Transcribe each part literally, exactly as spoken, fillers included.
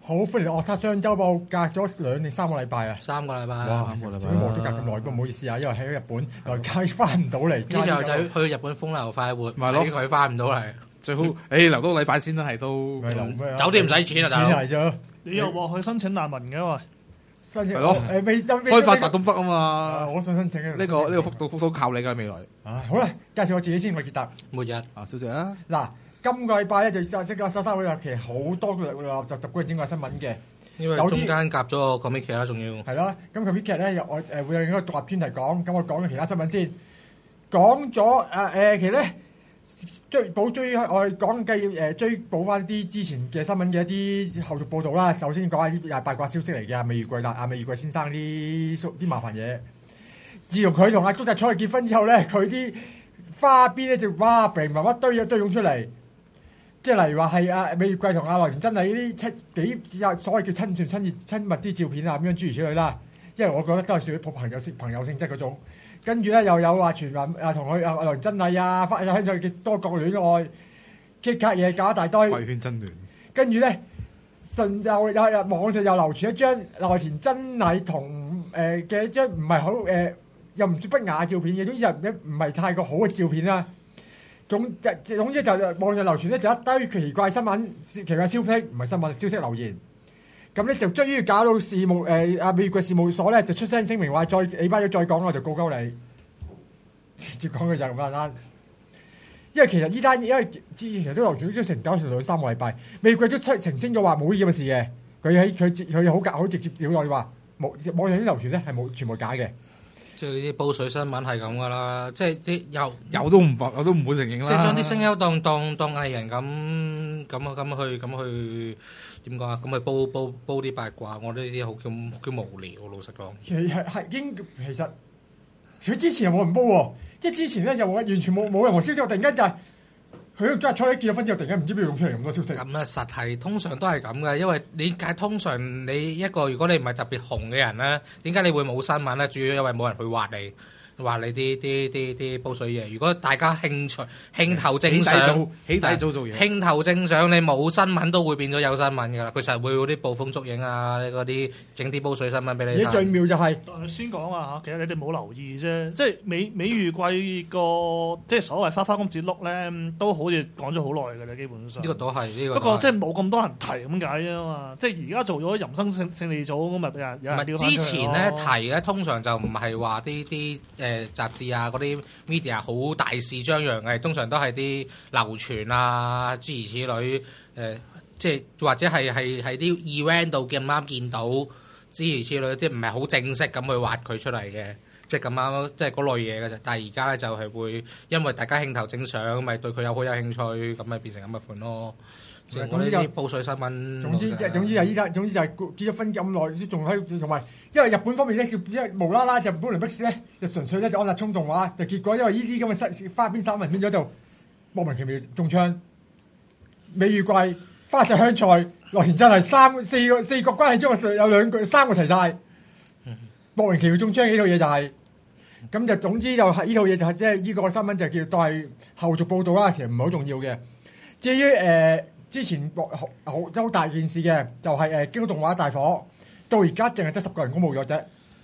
好歡迎《樂他雙週報》，隔咗兩定三個禮拜啊！ 三個禮拜， 哇！ 三個禮拜， 冇咗隔咁耐，不過唔好意思啊，因為喺日本又街翻唔到嚟。 呢時候就去日本風流快活，睇佢翻唔到嚟。 最好誒留多個禮拜先啦，係都酒店唔使錢啊， 錢嚟啫。 你又話去申請難民嘅喎？ 申請係咯， 誒未開發大東北啊嘛。 我想申請嘅呢個呢個幅度幅度靠你㗎未來。 啊，好啦，介紹我自己先，我傑達。 末日啊，小姐啊。 嗱，今個禮拜咧就即係收收嗰日其實好多個垃圾集整個新聞嘅。 因為中間夾咗個 comic 劇啦，仲要係啦。咁 comic 劇咧，我誒會有另一個獨立專題講。咁我講咗其他新聞先，講咗誒誒，其實咧追補追我哋講緊誒追補翻啲之前嘅新聞嘅一啲後續報導啦。首先講下啲八卦消息嚟嘅，美月桂啦，阿美月桂先生啲啲麻煩嘢。自從佢同阿竹澤彩結婚之後咧，佢啲花邊咧就哇平埋一堆一堆湧出嚟。即係例如話係阿美月桂同阿內田真係呢啲親幾所謂叫親傳親熱親密啲照片啊，咁樣諸如此類啦。因為我覺得都係屬於朋友性朋友性質嗰種。跟住咧又有話傳聞啊同佢阿內田真係啊，發生咗嘅多角戀愛，激卡嘢搞一大堆。 貴圈真亂。跟住咧，順就有有網上又流傳一張內田真係同誒嘅一張唔係好誒又唔算不雅照片嘅，總之又唔係太過好嘅照片啦。總總之就網上流傳咧就一堆奇怪新聞、奇怪消息，唔係新聞消息留言。咁咧就終於搞到事務誒阿美月桂事務所咧就出聲聲明話再你班友再講我就告鳩你，直接講佢就係咁簡單。因為其實呢單因為之前其實都流傳咗成搞成兩三個禮拜，美月桂都出澄清咗話冇呢咁嘅事嘅。佢喺佢佢好夾好直接表落話冇網上啲流傳咧係冇全部假嘅。 即係呢啲煲水新聞係咁噶啦，即係啲有有都唔我都唔會承認啦。 即係將啲聲優當當當藝人咁咁咁去咁去點講啊？咁去煲煲煲啲八卦，我覺得呢啲好叫叫無聊。老實講， 其實係應其實佢之前又冇人煲喎，即係之前咧又完全冇冇任何消息，突然間就係佢真係初一結咗婚之後，突然間唔知邊度湧出嚟咁多消息。 咁啊，實係通常都係咁嘅，因為你解通常你一個如果你唔係特別紅嘅人咧，點解你會冇新聞咧？主要因為冇人去挖你。話你啲啲啲啲煲水嘢，如果大家興趣興頭正上， 起底做做嘢， 興頭正上，你冇新聞都會變咗有新聞㗎啦。佢實會嗰啲捕風捉影啊，嗰啲整啲煲水新聞俾你睇。 而最妙就係、 是，先講啊嚇，其實你哋冇留意啫，即係美美月桂個即係所謂花花公子碌咧，都好似講咗好耐㗎啦，基本上。 呢個都係呢個。 不過即係冇咁多人提咁解啫嘛，即係而家做咗人生勝勝利組咁咪俾人有人調翻出嚟咯。 之前咧提咧，通常就唔係話啲啲誒雜誌啊嗰啲 media 好大肆張揚嘅，通常都係啲流傳啊諸如此類誒、呃，即係或者係係係啲 event 度咁啱見到諸如此類，即係唔係好正式咁去挖佢出嚟嘅，即係咁啱即係嗰類嘢嘅啫。但係而家咧就係會因為大家興頭正上，咪對佢有好有興趣，咁咪變成咁嘅款咯。即係我呢啲煲水新聞。 總之總之就依家，總之就係結咗婚咁耐，仲喺同埋，因為日本方面咧，因為無啦啦就搬嚟逼事咧，就純粹咧就安立衝動話，就結果因為呢啲咁嘅花邊新聞變咗就莫名其妙中槍。美月桂、花澤香菜、內田真係三四個四個關係中有兩個三個齊晒，莫名其妙中槍呢套嘢就係、是。咁就總之就係呢套嘢就係即係呢個新聞就叫都係後續報導啦，其實唔係好重要嘅。至於誒。呃之前好好好大件事嘅，就係誒京都動畫大火，到而家淨係得十個人公佈咗啫。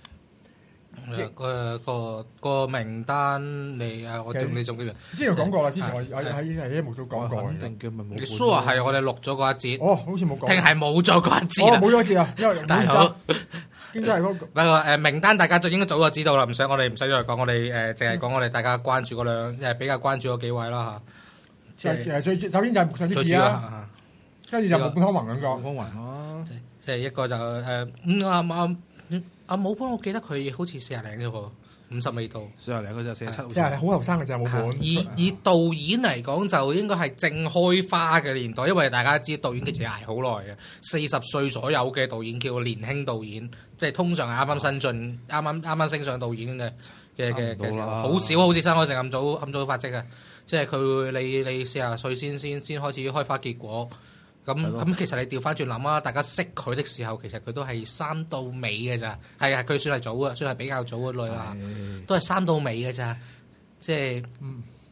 個個個名單你啊，我仲你仲記得？ 之前講過啦，之前我喺喺喺節目都講過。 肯定嘅咪冇。 你 sure 係我哋錄咗嗰一節？ 哦，好似冇講。 定係冇咗嗰一節？ 哦，冇咗一節啊，因為大佬。 應該係嗰個。 不過誒名單大家就應該早就知道啦，唔使我哋唔使再講，我哋誒淨係講我哋大家關注嗰兩誒比較關注嗰幾位啦嚇。 即係最首先就係上之子啦，跟住就木本康弘兩個。 木本康弘咯， 即係一個就誒咁啊啊啊武本，我記得佢好似四廿零啫喎，五十未到。 四廿零佢就四十七。 即係好後生嘅就武本。 以以導演嚟講，就應該係正開花嘅年代，因為大家知導演其實捱好耐嘅，四十歲左右嘅導演叫年輕導演，即係通常係啱啱新進、啱啱啱啱升上導演嘅嘅嘅嘅，好少好似新海誠咁早咁早發跡嘅。即係佢你你四十歲先先先開始開花結果，咁咁其實你調翻轉諗啊，大家識佢的時候，其實佢都係三到尾嘅咋，係係佢算係早啊，算係比較早嗰類啦，都係三到尾嘅咋，即係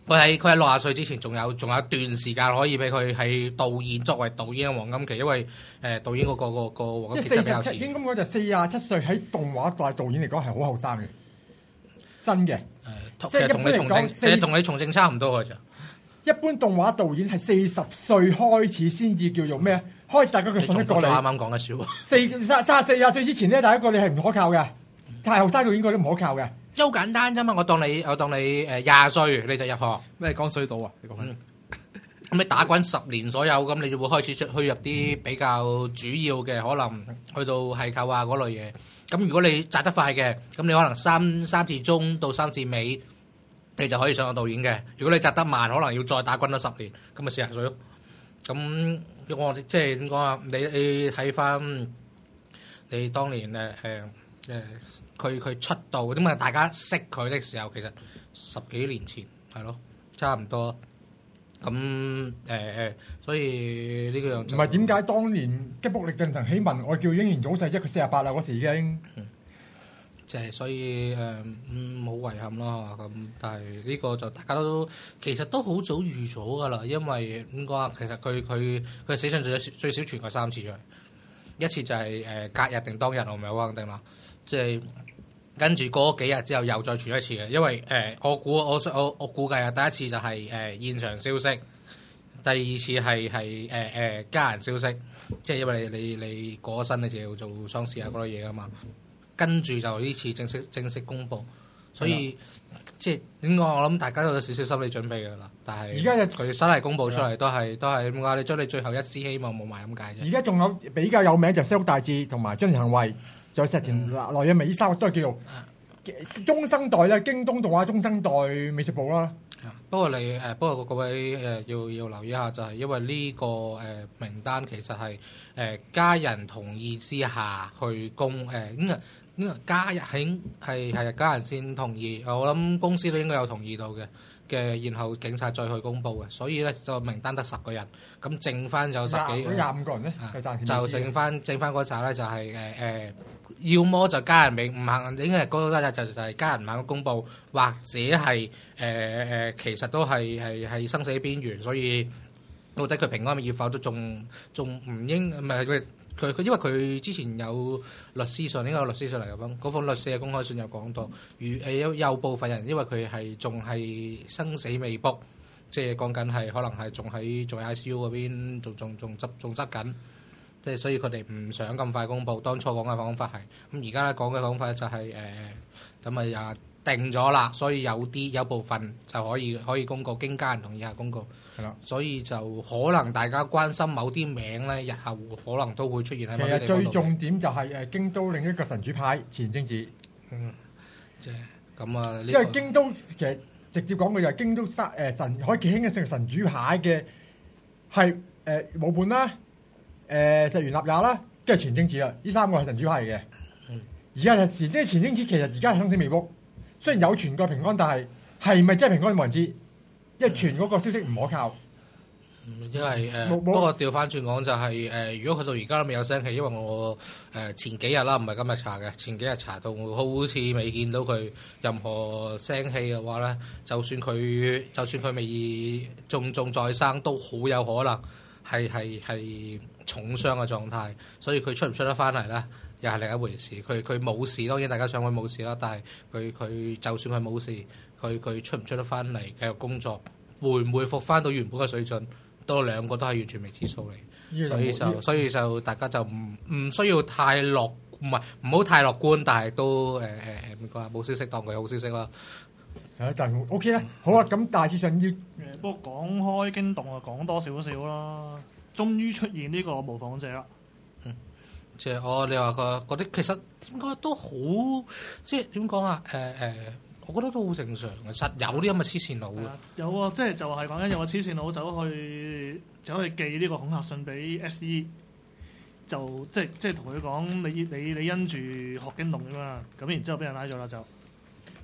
佢喺佢喺六十歲之前，仲有仲有一段時間可以俾佢喺導演作為導演嘅黃金期，因為誒、呃、導演嗰、個個個黃金期真係比較遲。 應該講就四十七歲喺動畫代導演嚟講係好後生嘅，真嘅。 誒、呃，其實同你從政，其實同你從政差唔多嘅咋。 一般動畫導演係四十歲開始先至叫做咩？開始大家佢信得過你。 啱啱講嘅笑話。 四三三十四廿歲之前咧，第一個你係唔可靠嘅，太後生導演個都唔可靠嘅。 好簡單啫嘛！我當你我當你誒廿歲你就入行， 咩江水島啊？你講緊咁你打滾十年左右，咁你就會開始出去入啲比較主要嘅，可能去到係扣啊嗰類嘢。咁如果你摘得快嘅，咁你可能三三至中到三至尾，你就可以上個導演嘅。如果你摘得慢，可能要再打滾多十年，咁咪四十歲咯。咁我即係點講啊？你你睇翻你當年誒誒。呃誒佢佢出道咁啊！大家識佢的時候，其實十幾年前係咯，差唔多。咁誒誒，所以呢個樣唔係點解當年吉卜力進行起問，我叫英年早逝啫？佢四十八啦，嗰時已經。 嗯，即係所以誒，嗯，好遺憾咯。咁但係呢個就大家都其實都好早預咗㗎啦，因為點講啊？其實佢佢佢死訊最少最少傳過三次出嚟，一次就係誒隔日定當日，我唔係好肯定啦。即係跟住過咗幾日之後又再傳一次嘅，因為誒、呃、我估我我我估計啊，第一次就係、是、誒、呃、現場消息，第二次係係誒誒家人消息，即係因為你你你過咗身你就要做喪事啊嗰類嘢噶嘛，跟住就呢次正式正式公佈，所以的即係點講？我諗大家都有少少心理準備㗎啦，但係而家佢新嚟公佈出嚟都係都係點解？你將你最後一絲希望冇埋咁解啫。 而家仲有比較有名就西屋大志同埋津田行惠。仲有石田來野美依三個都係叫做中生代啦，京東動畫中生代美術部啦。 不過你誒，不過各位誒要要留意一下，就係因為呢個誒名單其實係誒家人同意之下去公誒，應該應該家人係係係家人先同意，我諗公司都應該有同意到嘅。嘅，然後警察再去公佈嘅，所以咧就名單得十個人，咁剩翻就十幾， 廿五個人咧， 啊、就剩翻剩翻嗰扎咧就係誒誒，要麼就家人唔唔肯，應該係嗰個就就係家人唔肯公佈，或者係誒誒，其實都係係係生死邊緣，所以到底佢平安與否都仲仲唔應唔係佢。佢佢因為佢之前有律師信，應該有律師信嚟嘅封，嗰封律師嘅公開信有講到，如誒有有部分人因為佢係仲係生死未卜，即係講緊係可能係仲喺仲喺 I C U 嗰邊，仲仲仲執仲執緊，即係所以佢哋唔想咁快公佈。當初講嘅講法係，咁而家咧講嘅講法就係誒咁啊又。定咗啦，所以有啲有部分就可以可以公告，經家人同意下公告。係啦，所以就可能大家關心某啲名咧，日後可能都會出現喺某啲地方度。 其實最重點就係誒京都另一個神主牌前貞子。 嗯，即係咁啊， 因為京都其實直接講嘅就係京都三誒神海記興嘅成神主牌嘅係誒武本啦、誒、呃、石原立也啦，跟住前貞子啦，呢三個係神主牌嚟嘅。嗯，而家就時即係前貞子其實而家係生死未卜。雖然有傳過平安，但係係咪真係平安冇人知，因為傳嗰個消息唔可靠。 因為誒，呃、不過調翻轉講就係、是、誒、呃，如果佢到而家都未有聲氣，因為我誒、呃、前幾日啦，唔係今日查嘅，前幾日查到好似未見到佢任何聲氣嘅話咧，就算佢就算佢未仲仲在生，都好有可能係係係重傷嘅狀態，所以佢出唔出得翻嚟咧？又係另一回事，佢佢冇事，當然大家想佢冇事啦。但係佢佢就算佢冇事，佢佢出唔出得翻嚟繼續工作，會唔會復翻到原本嘅水準？多兩個都係完全未知數嚟，所以就所以就大家就唔唔需要太樂，唔係唔好太樂觀，但係都誒誒誒點講啊？冇消息當佢好消息啦。 係就 OK 啦。好啊，咁大致上要誒， 不過講開驚動啊，講多少少啦。終於出現呢個模仿者啦。 即係我你話個嗰啲其實應該都好，即係點講啊？誒、呃、誒、呃，我覺得都好正常嘅，實有啲咁嘅黐線佬嘅。 有啊，即係就係講緊有個黐線佬走去走去寄呢個恐嚇信俾 S E， 就即係即係同佢講你你你因住學驚動啫嘛，咁然之後俾人拉咗啦就。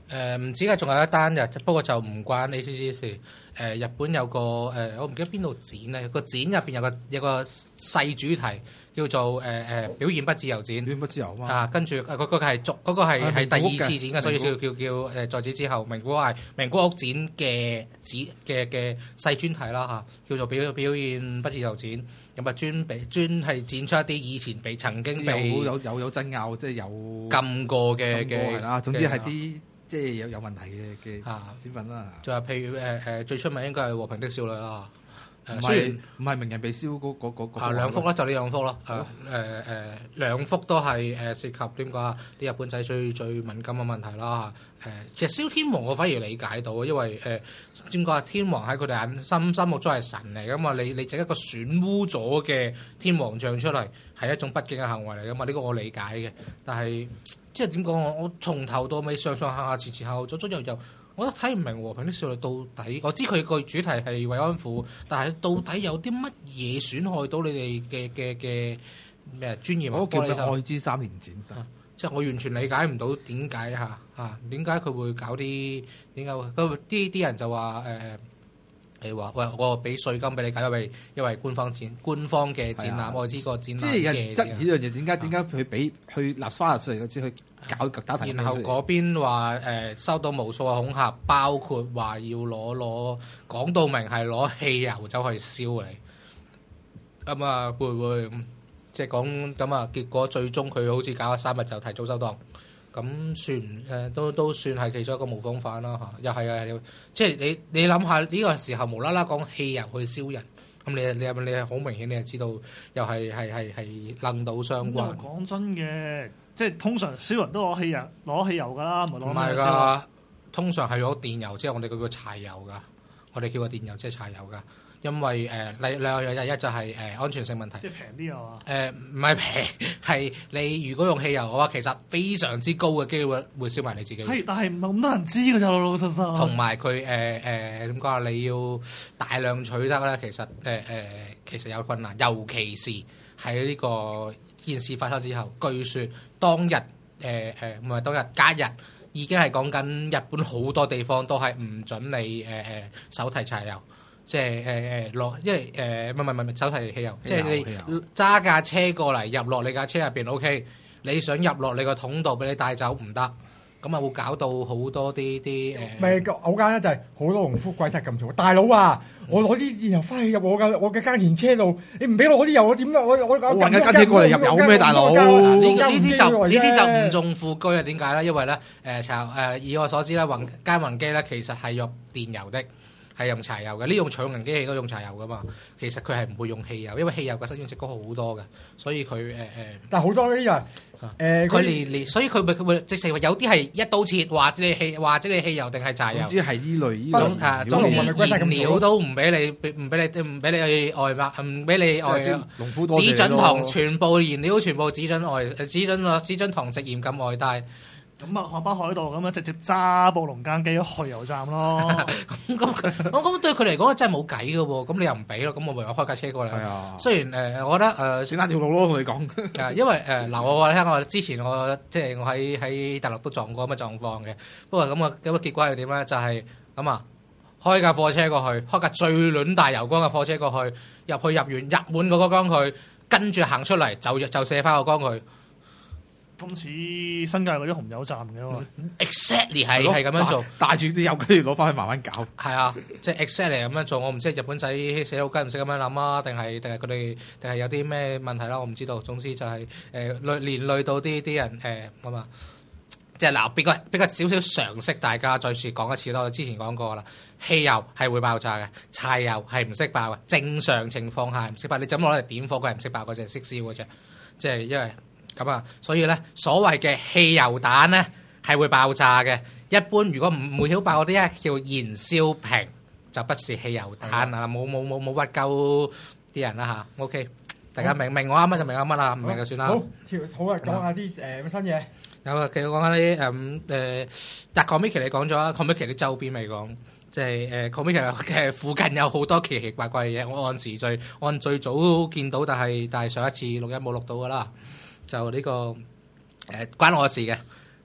誒唔止嘅，仲有一單嘅，不過就唔關 A C C 事。誒、日本有個誒、呃，我唔記得邊度展咧，個展入邊有個有個細主題叫做誒誒、呃、表現不自由展。 亂不自由嘛。 啊，跟住嗰、嗰個係續嗰個係係第二次展嘅，所以叫叫叫誒在此之後，名古屋係名古屋展嘅展嘅嘅細專題啦嚇，叫做表表現不自由展。咁啊專俾專係展出一啲以前被曾經被有有有有爭拗，即係有禁過嘅嘅係啦。總之係啲即係有有問題嘅嘅展品啦。 仲有譬如誒誒最出名應該係和平的少女啦。 唔係唔係名人被燒嗰嗰嗰啊兩幅啦，就呢兩幅啦。誒誒誒兩幅都係誒涉及點講啊？啲日本仔最最敏感嘅問題啦嚇。誒其實燒天皇我反而理解到，因為誒點講啊？天皇喺佢哋眼心心目中係神嚟噶嘛，你你整一個損污咗嘅天皇像出嚟係一種不敬嘅行為嚟噶嘛，呢個我理解嘅。但係即係點講我我從頭到尾上上下下前前後後左左右右。我都睇唔明和平的少女到底，我知佢個主題係慰安婦，但係到底有啲乜嘢損害到你哋嘅嘅嘅咩專業？ 我叫佢愛之三年展， 啊、即係我完全理解唔到點解嚇嚇點解佢會搞啲點解？咁啲啲人就話誒。呃你話喂，我俾稅金俾你搞，因為因為官方展官方嘅展覽，我知個展覽嘅。 即係人質疑呢樣嘢，點解點解佢俾去立花出嚟，先去搞打題？ 然後嗰邊話誒收到無數嘅恐嚇，包括話要攞攞講到明係攞汽油走去燒你。咁啊會唔會即係講咁啊？結果最終佢好似搞咗三日就提早收檔。咁算誒、呃、都都算係其中一個模仿犯啦嚇，又係啊！即係你你諗下呢個時候無啦啦講汽油去燒人，咁你你係咪你係好明顯你係知道又係係係係楞到相關。 講真嘅，即係通常燒人都攞汽油攞汽油㗎啦，唔係攞唔係㗎，通常係攞電油，即係我哋叫佢柴油㗎，我哋叫個電油即係柴油㗎。因為誒兩兩樣嘢，一就係誒安全性問題， 即係平啲啊嘛。 誒唔係平，係你如果用汽油嘅話，其實非常之高嘅機會會燒埋你自己。 係，但係唔係咁多人知㗎咋，老老實實。 同埋佢誒誒點講啊？你要大量取得咧，其實誒誒、呃、其實有困難，尤其是喺呢個件事發生之後，據說當日誒誒唔係當日隔日已經係講緊日本好多地方都係唔準你誒誒、呃、手提柴油。即係誒誒落，因為誒唔係唔係唔係手提汽油，即係你揸架車過嚟入落你架車入邊 ，OK，你想入落你個桶度俾你帶走唔得，咁啊會搞到好多啲啲誒。 咪好簡單就係好多農夫鬼殺咁做，大佬啊！我攞啲油翻去入我嘅我嘅耕田車度，你唔俾我啲油，我點啊？我我我運架車過嚟入油咩，大佬？ 呢呢啲就呢啲就唔重富居啊？點解咧？因為咧誒柴誒以我所知咧，運耕運機咧其實係用電油的。係用柴油嘅，呢種重型機器都用柴油噶嘛。其實佢係唔會用汽油，因為汽油嘅使用值高好多嘅，所以佢誒誒。但係好多呢啲人誒，佢連連，所以佢咪佢會直情話有啲係一刀切，或者你汽或者你汽油定係柴油。總之係依類依類。總啊總之燃料都唔俾你，唔俾你唔俾你外賣，唔俾你外。 農夫多謝咯。 只準糖，全部燃料全部只準外，只準只準糖食鹽禁外帶。 咁啊，學北海道咁樣直接揸部農耕機去油站咯。 咁咁，我咁對佢嚟講真係冇計嘅喎。咁你又唔俾咯，咁我唯有開架車過嚟。 係啊。 雖然誒、呃，我覺得誒選單條路咯，同你講。 誒，因為誒嗱、呃，我話你聽，我之前我即係我喺喺大陸都撞過咁嘅狀況嘅。不過咁啊，咁啊結果係點咧？就係咁啊，開架貨車過去，開架最卵大油缸嘅貨車過去，入去入完入滿嗰個缸佢，跟住行出嚟就就卸翻個缸佢。 咁似新界嗰啲紅油站嘅喎 ，exactly 係係咁樣做， 帶住啲油跟住攞翻去慢慢搞。 係啊，即係 exactly 咁樣做。我唔知日本仔死老雞唔識咁樣諗啊，定係定係佢哋定係有啲咩問題啦？我唔知道。總之就係誒累連累到啲啲人誒咁啊，即係嗱，俾個俾個少少常識，大家再次講一次咯。我之前講過啦，汽油係會爆炸嘅，柴油係唔識爆嘅。正常情況下唔識爆，你怎攞嚟點火佢係唔識爆，佢就係識燒嘅啫。即係因為。咁啊，所以咧，所謂嘅汽油彈咧係會爆炸嘅。一般如果唔唔會曉爆嗰啲咧，叫燃燒瓶，就不是汽油彈啊！冇冇冇冇屈鳩啲人啦嚇。OK， 大家明明我啱啱就明啱乜啦，唔明就算啦。好， 跳好啊，講下啲誒新嘢。 有啊，其實講下啲誒誒，但 Comic 你講咗啦 ，Comic 啲周邊未講，即係誒 Comic 嘅附近有好多奇奇怪怪嘅嘢。我按時最按最早見到，但係但係上一次錄音冇錄到噶啦。就呢、這個誒、呃、關我事嘅，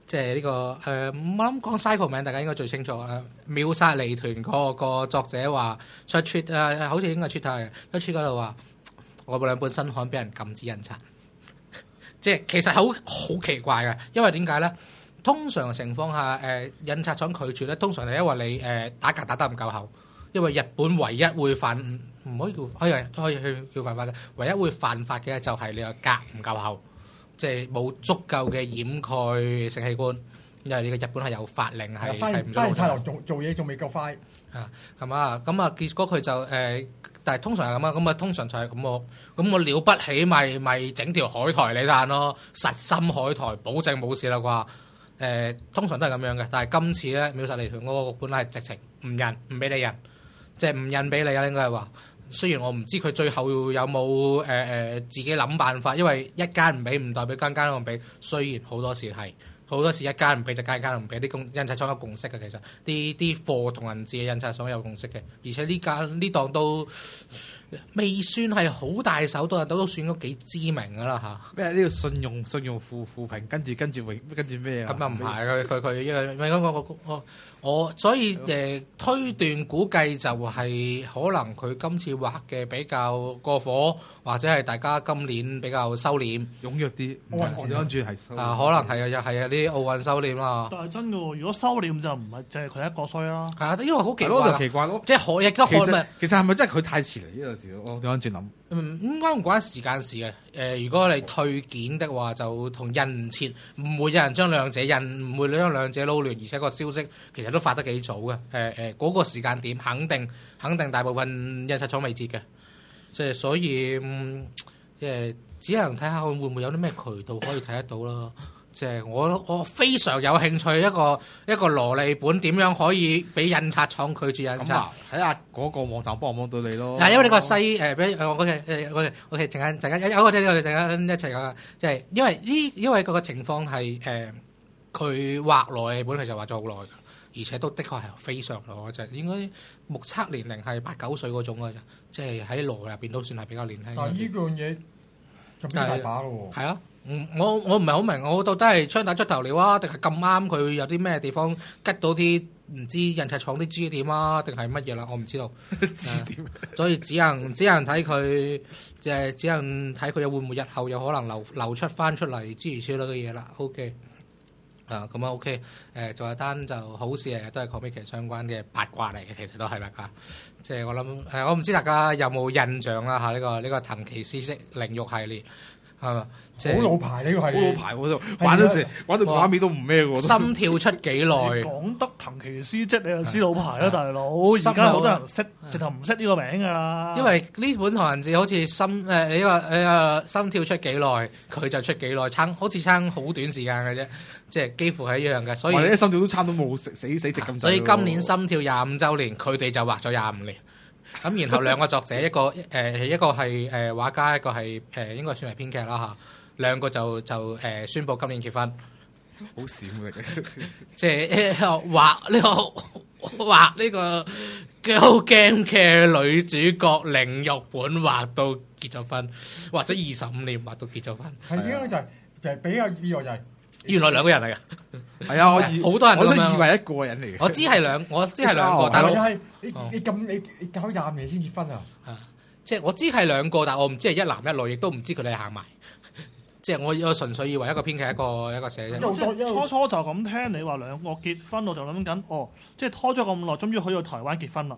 即係呢個誒，我諗講 cycle 名，大家應該最清楚啦。秒殺離團嗰個作者話出 tweet 誒，好似應該 tweet 嘅，出 tweet 嗰度話我兩本新刊俾人禁止印刷，即係其實好好奇怪嘅，因為點解咧？通常情況下，誒、呃、印刷廠拒絕咧，通常係因為你誒、呃、打格打得唔夠厚，因為日本唯一會犯唔可以叫可以可以去叫犯法嘅，唯一會犯法嘅就係你個格唔夠厚，即係冇足夠嘅掩蓋性器官，因為你個日本係有法令係係唔翻太郎做做嘢仲未夠快啊，咁啊，咁啊，結果佢就誒、呃，但係通常係咁啊，咁啊，通常就係咁我咁我了不起咪咪整條海苔你嘆咯，實心海苔保證冇事啦啩。誒、呃、通常都係咁樣嘅，但係今次咧秒殺離團嗰個本來係直情唔印，唔俾你印，即係唔印俾你啊！應該係話，雖然我唔知佢最後有冇誒誒自己諗辦法，因為一間唔俾唔代表間間都唔俾。雖然好多時係好多時一間唔俾就間間都唔俾，啲共印刷廠有共識嘅，其實啲啲貨同銀紙嘅印刷廠有共識嘅，而且呢間呢檔都未算係好大手，都都算都幾知名㗎啦嚇。 咩呢個信用信用負負評，跟住跟住跟住咩啊？ 咁啊唔係佢佢佢因為因為我我我我所以誒、呃、推斷估計就係可能佢今次畫嘅比較過火，或者係大家今年比較收斂踴躍啲。 奧運我跟住係啊，可能係啊，又係啊啲奧運收斂啊。 但係真嘅喎，如果收斂就唔係淨係佢一個衰啦。 係啊，因為好奇係咯， 怪就奇怪咯。 即係可亦都可其實咪其實係咪真係佢太遲嚟呢個時？我調翻轉諗。 嗯，應該唔關時間事嘅。誒、呃，如果你退件的話，就同印唔切，唔會有人將兩者印，唔會將兩者撈亂，而且個消息其實都發得幾早嘅。誒、呃、誒，嗰、呃那個時間點肯定肯定大部分印刷廠未截嘅，即係所以，嗯、即係只能睇下會唔會有啲咩渠道可以睇得到咯。即係我我非常有興趣一個一個蘿莉本點樣可以俾印刷廠拒絕印刷？ 睇下嗰個網站幫唔幫到你咯。 嗱，因為你個西誒，俾我 OK 誒，OK OK，陣間陣間有我哋我哋陣間一齊講，即係因為呢，因為嗰個情況係誒，佢畫蘿莉本其實畫咗好耐，而且都的確係非常耐，就應該目測年齡係八九歲嗰種嘅啫，即係喺羅入邊都算係比較年輕。 但係呢樣嘢就邊大把咯喎。 係啊。嗯，我我唔係好明，我到底係槍打出頭鳥啊，定係咁啱佢有啲咩地方吉到啲唔知印刷廠啲支點啊，定係乜嘢啦？我唔知道支點，所以只能只能睇佢，即係只能睇佢有會唔會日後有可能流流出翻出嚟諸如此類嘅嘢啦。OK，啊咁啊 OK，誒仲有單就好事嚟嘅，都係 comic 相關嘅八卦嚟嘅，其實都係八卦。即係我諗誒，我唔知大家有冇印象啦嚇？呢個呢個藤崎詩式靈慾系列。係嘛？好老牌呢個係好老牌喎，玩嗰時玩到畫面都唔咩喎。 心跳出幾耐？ 講得藤崎詩即你就知老牌啦，大佬。而家好多人識，直頭唔識呢個名㗎啦。 因為呢本唐人誌好似心誒，你話誒心跳出幾耐，佢就出幾耐，差好似差好短時間嘅啫，即係幾乎係一樣嘅。所以啲心跳都差唔多冇死死死直咁。 所以今年心跳廿五週年，佢哋就畫咗廿五年。咁然後兩個作者，一個誒、呃、一個係誒、呃、畫家，一個係誒、呃、應該算係編劇啦嚇。兩個就就誒、呃、宣佈今年結婚， 好閃嘅， 即係畫呢個畫呢個 Girl Game 嘅女主角靈慾本畫到結咗婚，畫咗二十五年畫到結咗婚。 係應該就係其實比較意外就係原來兩個人嚟嘅。 係啊，我以好多人我都咁樣以為一個人嚟嘅。 我知係兩，我知係兩個，但係但係你哦你咁你你搞廿五年先結婚啊？ 啊，即係我知係兩個，但係我唔知係一男一女，亦都唔知佢哋行埋。即係我我純粹以為一個編劇一個一個寫啫。 因為即係初初就咁聽你話兩個結婚，我就諗緊哦，即係拖咗咁耐，終於去到台灣結婚啦。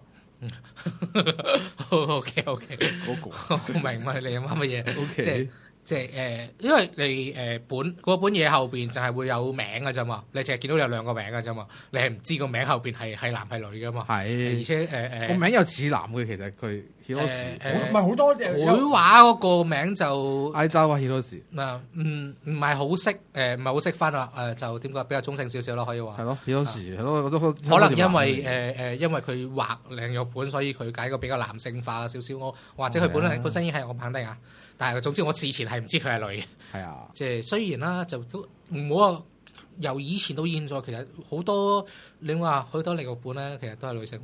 O K O K， 嗰個我明嘛？你諗乜嘢 OK 即係即係誒，因為你誒、呃、本嗰本嘢後邊就係會有名嘅啫嘛，你淨係見到有兩個名嘅啫嘛，你係唔知個名後邊係係男係女嘅嘛。 係， 而且誒誒個名又似男嘅，其實佢 Hiroshi 誒唔係好多繪畫嗰個名就挨州啊 Hiroshi 嗱，唔唔係好識誒，唔係好識分啊誒，就點講比較中性少少咯，可以話係咯 Hiroshi 係咯，我都可能因為誒誒，因為佢畫靈慾本，所以佢解個比較男性化少少。我或者佢本身本身已經係我唔肯定啊。但係總之我事前係唔知佢係女嘅。 係啊， 即係雖然啦，就都唔好話由以前到現在，其實好多你話好多靈慾本咧，其實都係女性畫。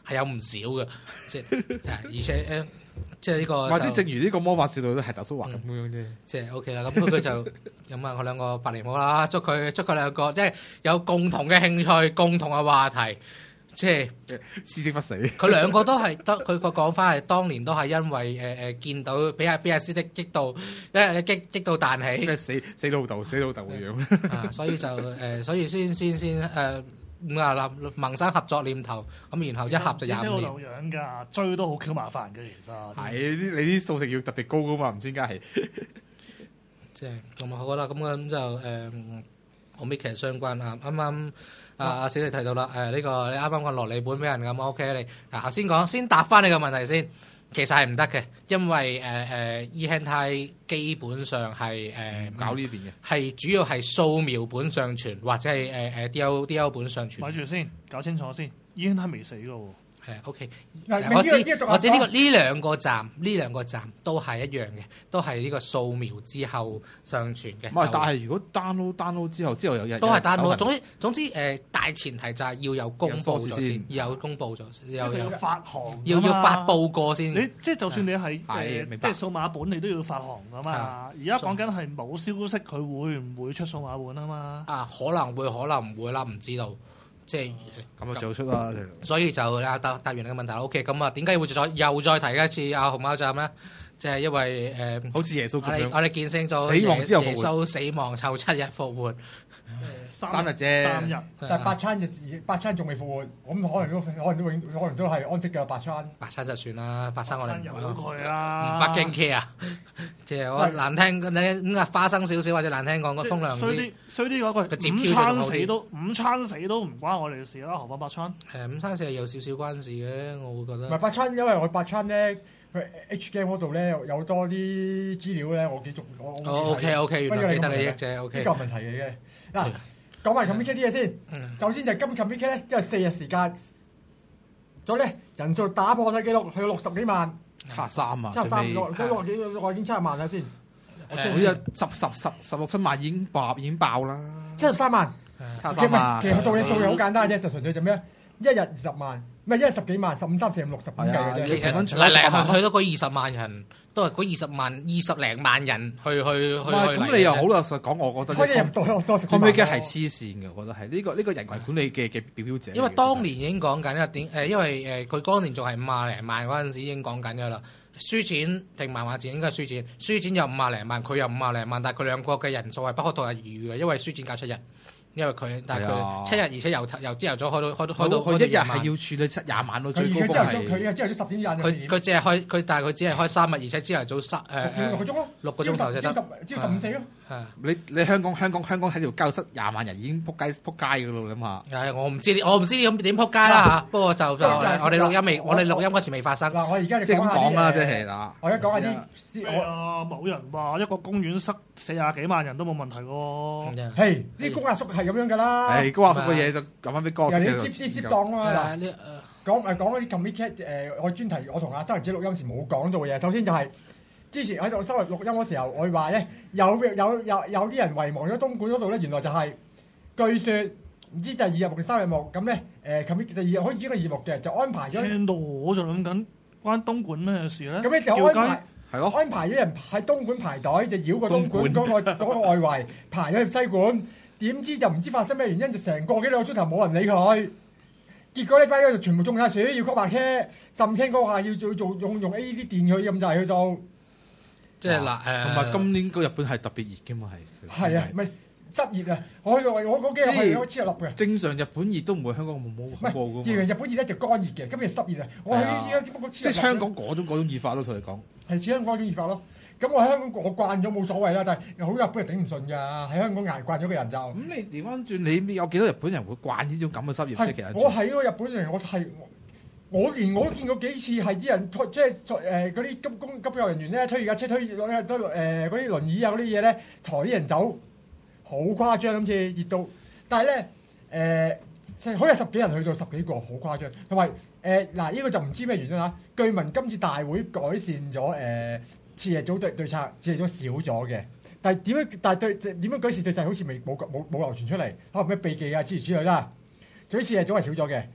係有唔少嘅，即係而且誒、呃，即係呢個或者正如呢個魔法少女都係特蘇華咁樣啫。 即係 OK 啦，咁佢就咁啊，佢兩個百年好啦，祝佢祝佢兩個即係有共同嘅興趣、共同嘅話題。即係斯職不死， 佢兩個都係得佢個講法係當年都係因為誒誒、呃、見到俾阿俾阿斯的激到一激激到彈起， 咩死死老豆死老豆嘅樣啊，所以就誒、呃、所以先先先誒咁啊諗萌生合作念頭，咁然後一合就廿五年。 老樣㗎，追都好 Q 麻煩嘅其實。 係啲你啲素食要特別高噶嘛，唔知點解係。 即係咁啊好啦，咁咁就誒同美劇相關啊，啱啱。啊！阿小你提到啦，誒、呃、呢、這個你啱啱講蘿莉本俾人咁 OK，你嗱頭先講先答翻你個問題先，其實係唔得嘅，因為誒誒 eHentai 基本上係誒、呃、 搞呢邊嘅， 係主要係素描本上傳或者係誒誒 D L D L 本上傳。 咪住先，搞清楚先，eHentai未死嘅喎。 係 OK， 嗱我知呢個我知呢個呢兩個站呢兩個站都係一樣嘅，都係呢個掃描之後上傳嘅。 唔係，但係如果 download download 之後之後有日都係 download。總之總之誒，大前提就係要有公佈咗先，要有公佈咗， 要有發行， 要要發布過先。 你即係就算你係係誒即係數碼本，你都要發行噶嘛。而家講緊係冇消息，佢會唔會出數碼本啊嘛？ 啊，可能會，可能唔會啦，唔知道。即係咁啊，就出啦。 所以就答答完你個問題啦。OK，咁啊，點解會再又再提一次阿紅貓站咧？即係因為誒， 好似耶穌咁樣， 我哋見證咗死亡之後復活， 耶穌死亡後七日復活。 三日啫， 三日。 但係八餐就八餐仲未復活，咁可能都可能都永可能都係安息嘅八餐。 八餐就算啦，八餐我哋唔佢啦， 唔發驚 care 啊！即係我難聽你咁啊花生少少或者難聽講個風涼啲。 衰啲衰啲嗰個午餐死都午餐死都唔關我哋事啦，何況八餐？ 誒午餐死係有少少關事嘅，我會覺得。 唔係八餐，因為我八餐咧。佢 H game 嗰度咧有多啲資料咧，我幾中我。 哦 OK OK，原來記得你益啫 OK。 呢個問題嚟嘅嗱，講埋 comic 啲嘢先。首先就係今 comic 咧，因為四日時間，咗咧人數打破曬記錄，去到六十幾萬。 差三啊！ 差三六，佢六幾我已經七十萬啦先。 每日十十十十六七萬已經爆已經爆啦。 七十三萬， 差三萬。 其實道理數據好簡單啫，就純粹就咩？一日二十萬。唔係一日十幾萬，十五三四五六十咁計嘅啫。 其實嚟嚟去去到嗰二十萬人，都係嗰二十萬、二十零萬人去去去去。 咁你又好老實講，我覺得。 開啲入多多食。 後尾嘅係黐線嘅，我覺得係呢個呢個人群管理嘅嘅表表者。 因為當年已經講緊啦，點誒？因為誒佢當年仲係五廿零萬嗰陣時已經講緊㗎啦。書展定漫畫展應該係書展，書展有五廿零萬，佢有五廿零萬，但係佢兩個嘅人數係不可同日而語嘅，因為書展隔七日。因為佢，但係佢七日，而且由由朝頭早開到開到開到佢一日係要處理七廿萬到最高峰係。 佢朝頭早十點廿。 佢佢只係開佢，但係佢只係開三日，而且朝頭早三誒六個鐘咯， 六個鐘頭就得。 朝十五四咯。 你你香港香港香港喺條交室廿萬人已經撲街撲街㗎咯，你諗下。 係我唔知我唔知咁點撲街啦嚇，不過就就我哋錄音未，我哋錄音嗰時未發生。 嗱，我而家即係咁講啦，即係嗱。 我而家講下啲。 係啊，冇人話一個公園塞四廿幾萬人都冇問題喎。 係，啲公阿叔係咁樣㗎啦。 係高阿叔嘅嘢就講翻俾哥。 人哋攝攝攝檔啊嘛嗱，講誒講嗰啲 comic cat 誒，我專題我同阿收人姐錄音時冇講到嘅嘢。首先就係之前喺度收錄音嗰時候，我話咧有有有有啲人遺忘咗東莞嗰度咧，原來就係據説唔知第二日目定三日目咁咧誒 comic 第二日可以經過二目嘅，就安排咗。 聽到我就諗緊關東莞咩事咧？ 咁咧就安排係咯， 安排咗人喺東莞排隊，就繞過東莞嗰個嗰個外圍排咗入西莞。點知就唔知發生咩原因，就成個幾兩個鐘頭冇人理佢。結果呢班就全部中晒暑，要 call 白車，甚至嗰下要做做用用 A E D 電佢咁就係去到。 即係嗱誒， 同埋今年個日本係特別熱嘅嘛係。 係啊，唔係執熱啊！我我我嗰幾日係開始入嘅。 正常日本熱都唔會香港冇冇恐怖嘅嘛。 日日本熱咧就乾熱嘅，今日濕熱啊！我去依家點解即係香港嗰種嗰種熱法咯，同你講。 係似香港嗰種熱法咯。咁我喺香港我慣咗冇所謂啦，但係好日本人頂唔順㗎，喺香港捱慣咗嘅人就。咁你調翻轉，你有幾多日本人會慣呢種咁嘅濕熱？即係其實。 我係嗰個日本人，我係我連我都見過幾次係啲人推，即係誒嗰啲急工急救人員咧推而家車推攞誒嗰啲輪椅啊嗰啲嘢咧抬啲人走，好誇張咁似熱到，但係咧誒好有十幾人去到十幾個，好誇張。同埋誒嗱呢個就唔知咩原因啦。據聞今次大會改善咗誒。呃次日組對對策，次日組少咗嘅，但係點樣？但係對點樣舉事對策好似未冇冇冇流傳出嚟，可能咩秘技啊之類之類啦。總之次日組係少咗嘅，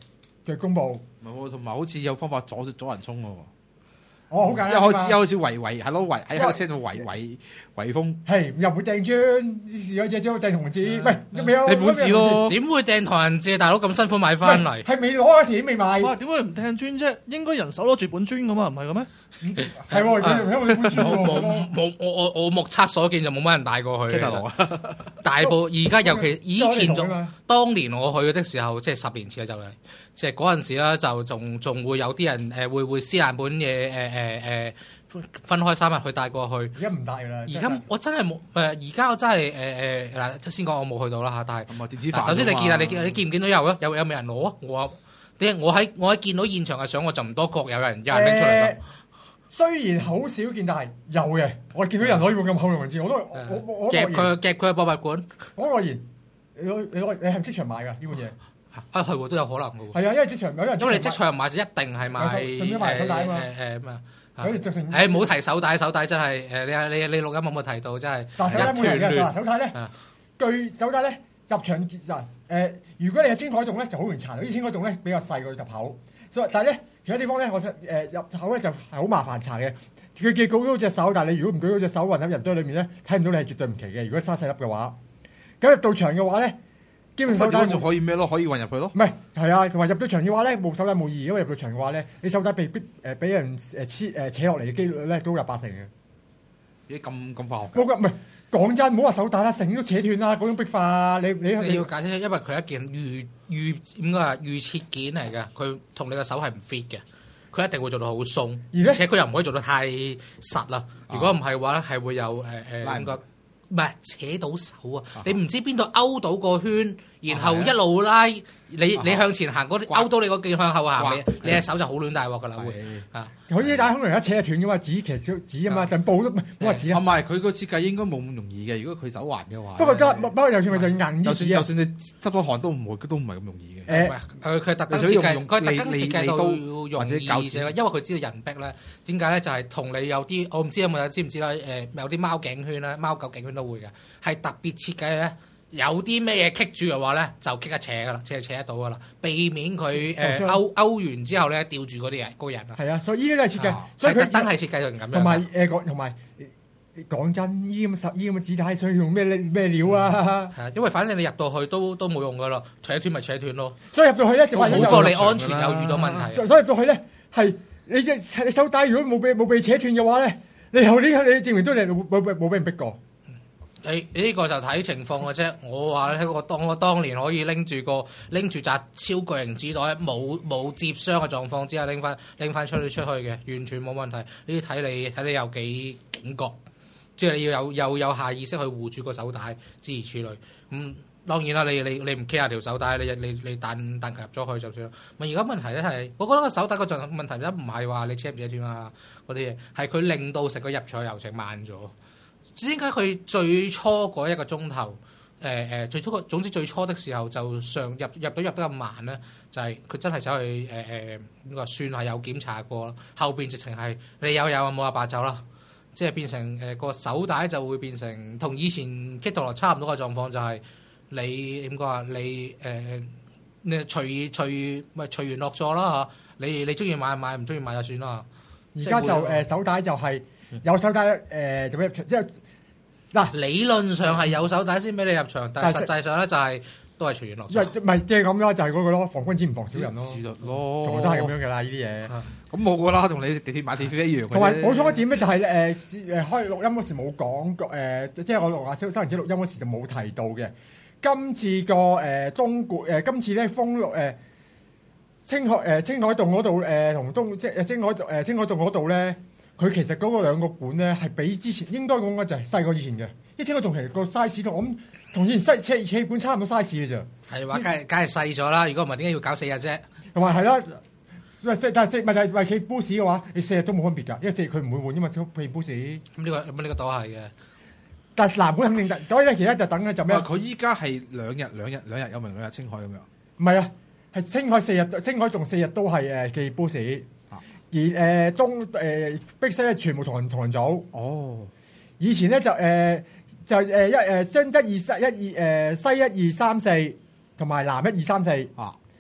嘅公佈。 唔係喎，同埋好似有方法阻阻人衝喎。 哦，好簡單。 一開始一開始圍圍係咯，圍喺架車度圍圍圍風。 係又會掟磚，試咗隻只會掟銅紙，喂，未有你本紙咯。 點會掟唐人紙？大佬咁辛苦買翻嚟， 係未攞嗰錢未買。 哇！點解唔掟磚啫？應該人手攞住本磚噶嘛，唔係嘅咩？ 係喎，佢用本磚冇喎。 冇冇，我我我目測所見就冇乜人帶過去。 其實大部而家尤其以前仲多年當年我去嘅時候，即係十年前就係，即係嗰陣時啦，就仲仲會有啲人誒會會撕爛本嘢誒誒誒分開三日去帶過去。 而家唔帶㗎啦。 而家我真係冇誒，而家我真係誒誒嗱，先講我冇去到啦嚇，但係咁啊電子化。 首先你見啊，你見你見唔見到有啊？有有冇人攞啊？我話點解我喺我喺見到現場嘅相，我就唔多覺有人有人拎出嚟咯。 雖然好少見，但係有嘅。我見到人攞呢個咁厚嘅文字，我都我我我夾佢夾佢去博物館。 我愕然，你攞你攞你係咪即場買㗎呢本嘢？ 啊係喎，都有可能嘅喎。 係啊，因為即場有人因為你即場買就一定係買誒順便買手帶啊嘛誒誒咩啊？ 有條直成。 誒冇提手帶，手帶真係誒你你你錄音有冇提到真係嗱手帶冇人嘅，嗱一團亂。 手帶咧，據手帶咧入場嗱誒，如果你係青海洞咧就好容易查到，啲青海洞咧比較細個入口，所以但係咧其他地方咧我誒入口咧就係好麻煩查嘅。佢記舉高隻手，但係你如果唔舉高隻手混喺人堆裏面咧，睇唔到你係絕對唔奇嘅。如果差細粒嘅話，咁入到場嘅話咧，基本手帶就可以咩咯？可以混入去咯。 唔係係啊，同埋入到場嘅話咧，冇手帶冇意義，因為入到場嘅話咧，你手帶被逼誒俾人誒黐誒扯落嚟嘅機率咧都有八成嘅。 咦咁咁化學？ 冇唔係講真，唔好話手帶啦，成都扯斷啦，嗰種逼法，你你你要解釋，因為佢一件預預點講啊預設件嚟嘅，佢同你個手係唔 fit 嘅，佢一定會做到好鬆， 而而且佢又唔可以做到太實啦。如果唔係嘅話咧，係會有誒誒點講？唔係扯到手啊！你唔知邊度勾到個圈，然後一路拉，你你向前行嗰啲勾到你嗰件向後行，你你隻手就好亂大鑊㗎啦會啊！ 好似打空人一扯就斷㗎嘛，紙其實少紙啊嘛，陣布都唔係冇話紙啊。 唔係佢個設計應該冇咁容易嘅，如果佢手環嘅話。 不過都不過就算咪就硬啲就算紙啊就算你執咗汗都唔會都唔係咁容易嘅。 誒佢佢特登設計，佢特登設計到容易啫，因為佢知道人逼咧。點解咧？就係同你有啲，我唔知有冇有知唔知啦？誒，有啲貓頸圈咧，貓狗頸圈都會嘅，係特別設計咧。有啲咩嘢棘住嘅話咧，就棘一扯噶啦，扯就扯得到噶啦，避免佢誒勾勾完之後咧吊住嗰啲人嗰人啊。 係啊，所以呢啲都係設計， 啊、 所以佢特登係設計成咁樣。 同埋誒講同埋講真，呢咁十呢咁嘅紙帶，想用咩咩料啊？ 係啊，因為反正你入到去都都冇用噶啦，扯斷咪扯斷咯。 所以入到去咧就好在你安全有遇到問題。 所以入到去咧係你隻你手帶如果冇被冇被扯斷嘅話咧，你後呢你證明都你冇冇冇俾人逼過。 你呢個就睇情況嘅啫。我話咧，我當我當年可以拎住個拎住紮超巨型紙袋，冇冇接傷嘅狀況之下拎翻拎翻出去出去嘅，完全冇問題。呢啲睇你睇你有幾警覺，即係你要有有有下意識去護住個手帶，諸如此類。咁、嗯、當然啦，你你你唔 care 下條手帶，你你你彈彈入咗去就算啦。咪而家問題咧係，我覺得個手帶個狀問題咧唔係話你扯唔扯斷啊嗰啲嘢，係佢令到成個入場流程慢咗。點解佢最初嗰一個鐘頭，誒、呃、誒最初個總之最初的時候就上入入到入得咁慢咧，就係、是、佢真係走去誒誒呢個算係有檢查過啦。後邊直情係你有有冇話白走啦，即係變成誒個、呃、手帶就會變成同以前 Kito 差唔多嘅狀況，就係你點講啊？你誒、呃、你隨隨咪隨緣落座啦嚇，你你中意買買，唔中意買就算啦。 而家就誒、呃、手帶就係、是、有手帶誒、呃、就俾入場，即係。嗱， 理論上係有手帶先俾你入場，但係實際上咧就係、是、都係隨緣落場。 唔係即係咁咯，就係、是、嗰、那個咯，防君子唔防小人咯。 自律咯， 從來都係咁樣嘅啦，呢啲嘢。 咁冇噶啦，同你地鐵買地鐵一樣。 同埋補充一點咧，就係誒誒開錄音嗰時冇講過誒，即係我錄下收收完之錄音嗰時就冇提到嘅。今次個誒、呃、東莞誒、呃，今次咧封路誒青海誒、呃、青海洞嗰度誒同東即係青海誒、呃、青海洞嗰度咧。佢其實嗰個兩個館咧係比之前應該講嘅就係細過以前嘅，因為青海洞其實個 size 同我諗同以前西車車館差唔多 size 嘅啫。係話梗係梗係細咗啦，如果唔係點解要搞四日啫？ 同埋係啦，但係四咪就係為企 boost 嘅話，你四日都冇分別㗎，因為四日佢唔會換啫嘛，小企 boost。 咁呢個咁呢個都係嘅， 但係南館肯定得，所以咧其他就等咧就咩？ 佢依家係兩日兩日兩日有名兩日青海咁樣。 唔係啊，係青海四日，青海洞四日都係誒企 boost。而誒、呃、東誒碧西咧全部同人同人組。哦，以前咧就誒、呃、就誒、呃、一誒雙一二三一二誒西一二三四同埋南一二三四。啊，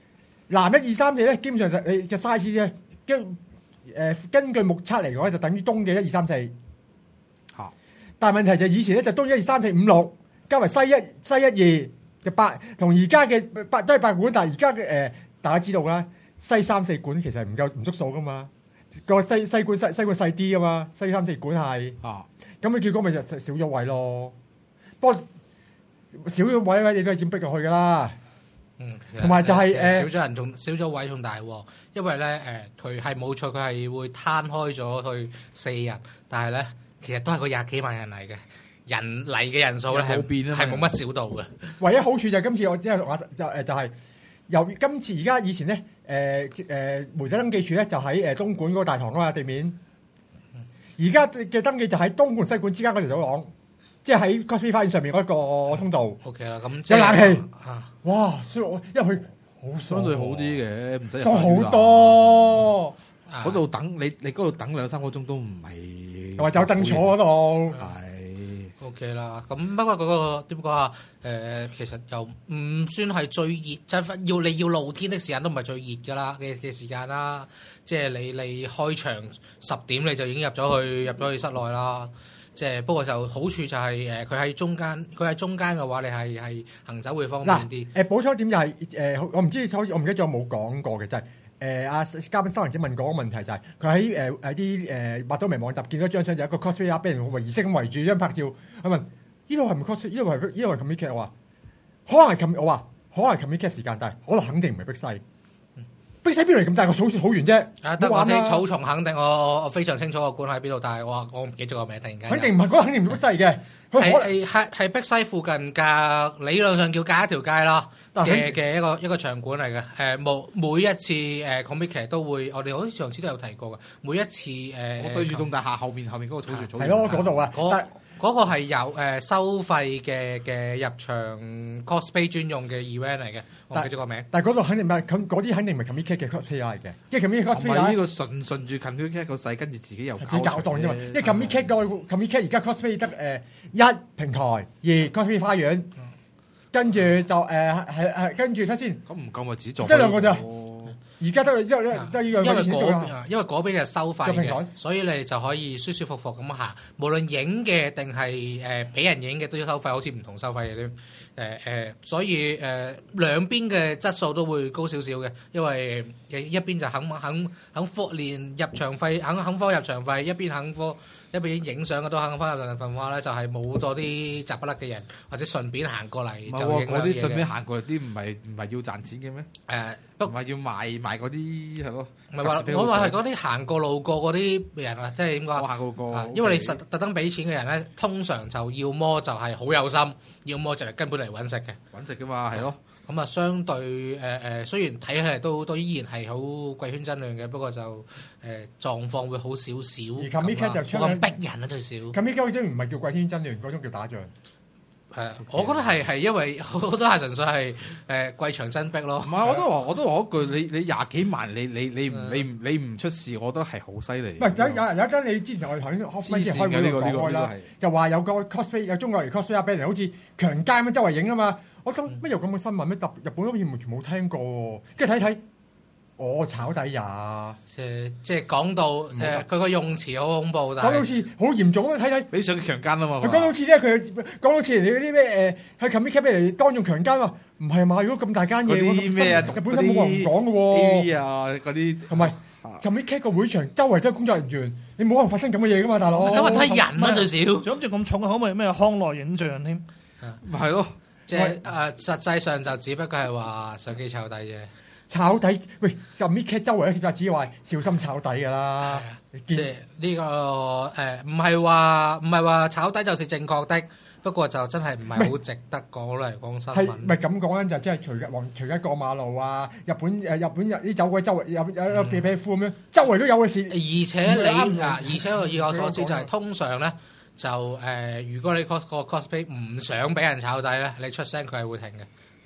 南一二三四咧，基本上就你嘅 size 咧，根誒根據目測嚟講就等於東嘅一二三四。 嚇！ 但係問題就係以前咧就東一二三四五六，加埋西一西一二就八，同而家嘅八都係八管，但係而家嘅誒大家知道啦，西三四管其實唔夠唔足數噶嘛，個西西管西西管細啲噶嘛，西三四管係啊， 咁你結果咪就少咗位咯。不過少咗位咧，你都係點逼落去噶啦。 嗯， 同埋就係其實誒少咗人仲少咗位仲大喎，因為咧誒佢係冇錯，佢係會攤開咗去四人，但係咧其實都係個廿幾萬人嚟嘅，人嚟嘅人數咧係冇變啊嘛係冇乜少到嘅。 唯一好處就係今次我只係話就誒就係由今次而家以前咧誒誒媒體登記處咧就喺誒東莞嗰個大堂啊嘛地面，而家嘅登記就喺東莞西莞之間嗰條走廊。即係喺 Cosplay 花園上面嗰個通道 ，OK 啦，咁有冷氣啊， 哇！所以我入去好相對好啲嘅，唔使入爽好法院啦。 多， 嗰度等你，你嗰度等兩三個鐘都唔係， 同埋有凳坐嗰度。 係 OK 啦，咁不過嗰個點講啊？誒，其實又唔算係最熱，即係要你要露天的時間都唔係最熱㗎啦嘅嘅時間啦。即係你你開場十點你就已經入咗去入咗去室內啦。即係不過就好處就係誒佢喺中間，佢喺中間嘅話，你係係行走會方便啲。 誒補充一點就係、是、誒、呃，我唔知好似我唔記得咗有冇講過嘅，就係誒阿嘉賓收人者問過個問題就係佢喺誒誒啲誒麥當勞網站見到張相，就一個 cosplay 阿俾人圍式咁圍住張拍照，佢問呢度係咪 cosplay？呢度係呢度係 comic cat？ 我話可能係 comic， 我話可能係 comic cat 時間，但係可能肯定唔係逼西。逼西邊度嚟咁大個草好遠啫？ 啊，得我知草叢肯定，我我非常清楚個館喺邊度，但係我我唔記得咗個名，突然間。 肯定唔係嗰個，肯定唔係逼西嘅。 係係係係逼西附近隔理論上叫隔一條街啦嘅嘅一個一個場館嚟嘅。誒每每一次誒 comic 其實都會，我哋好似上次都有提過嘅。每一次誒， 我對住棟大廈後面後面嗰個草叢草係咯嗰度啊。 嗰嗰個係有誒收費嘅嘅入場 cosplay 專用嘅 event 嚟嘅，我唔記咗個名。 但係嗰度肯定唔係咁，嗰啲肯定唔係 comic cat 嘅 cosplay 嚟嘅，因為 comic cat cosplay 唔係呢個順順住 comic cat 個勢，跟住自己又自己搞檔啫嘛。因為 comic cat 個 comic cat 而家 cosplay 得誒一平台，二 cosplay 花園，跟住就誒係係跟住睇先。 咁唔夠咪只做得兩個咋？而家都一都一樣因為嘅錢做嗰因為嗰邊係收費嘅，所以你就可以舒舒服服咁行。無論影嘅定係誒俾人影嘅都要收費，好似唔同收費嘅啲誒誒，所以誒、呃、兩邊嘅質素都會高少少嘅，因為一邊就肯肯肯科連入場費，肯肯科入場費，一邊肯科一邊影相嘅都肯科入場費嘅話咧，就係冇咗啲雜不甩嘅人，或者順便行過嚟就影嗰啲順便行過嚟啲唔係唔係要賺錢嘅咩？ 誒。 唔係要賣賣嗰啲係咯， 唔係話我話係嗰啲行過路過嗰啲人啊，即係點講？ 我行過路過， 因為你實特登俾錢嘅人咧，通常就要麼就係好有心，要麼就係根本嚟揾食嘅。 揾食噶嘛，係咯。 咁啊，相對誒誒、呃，雖然睇起嚟都都依然係好貴圈真亂嘅，不過就誒、呃、狀況會好少少。 而 comic cat 就咁逼人啊，最少。 comic cat 嗰種唔係叫貴圈真亂，嗰種叫打仗。 誒，我覺得係係因為我覺得係純粹係誒貴場真逼咯。 唔係，我都話我都話嗰句，你你廿幾萬，你你你唔你唔你唔出事，我覺得係好犀利。 唔係有有有一間你之前我哋頭先開之前開會度講開啦，就話有個 cosplay 有中國嚟 cosplay 俾人好似強姦咁周圍影啊嘛。我諗乜有咁嘅新聞咩？特日本好似完全冇聽過喎。跟住睇睇。我、哦、炒底呀！ 即即係講到誒，佢、呃、個用詞好恐怖，但係講到好似好嚴重啊！睇睇俾上強姦啊嘛！ 佢講到好似咧，佢講到好似人哋嗰啲咩誒，喺 comic cat 俾人當眾強姦啊！唔係嘛？如果咁大間嘢， 啲咩啊？ 日本都冇話唔講嘅喎。 A V 啊，嗰啲同埋 comic cat 個會場周圍都係工作人員，你冇可能發生咁嘅嘢噶嘛，大佬。 周圍睇人啊，最少。 仲諗住咁重，可唔可以咩康樂影像添？ 咪係咯， 即係誒，實際上就只不過係話相機炒底啫。 炒底喂，comic cat 周圍都貼紙話小心炒底㗎啦。 即係呢個誒，唔係話唔係話炒底就是正確的，不過就真係唔係好值得講嚟講新聞。 係咪咁講咧？就即係隨日黃隨街過馬路啊！日本誒日本啲走鬼周圍有有有皮皮褲咁樣，周圍都有嘅事。 而且你啊，而且我以我所知就係通常咧就誒，如果你 cos 個 cosplay 唔想俾人炒底咧，你出聲佢係會停嘅。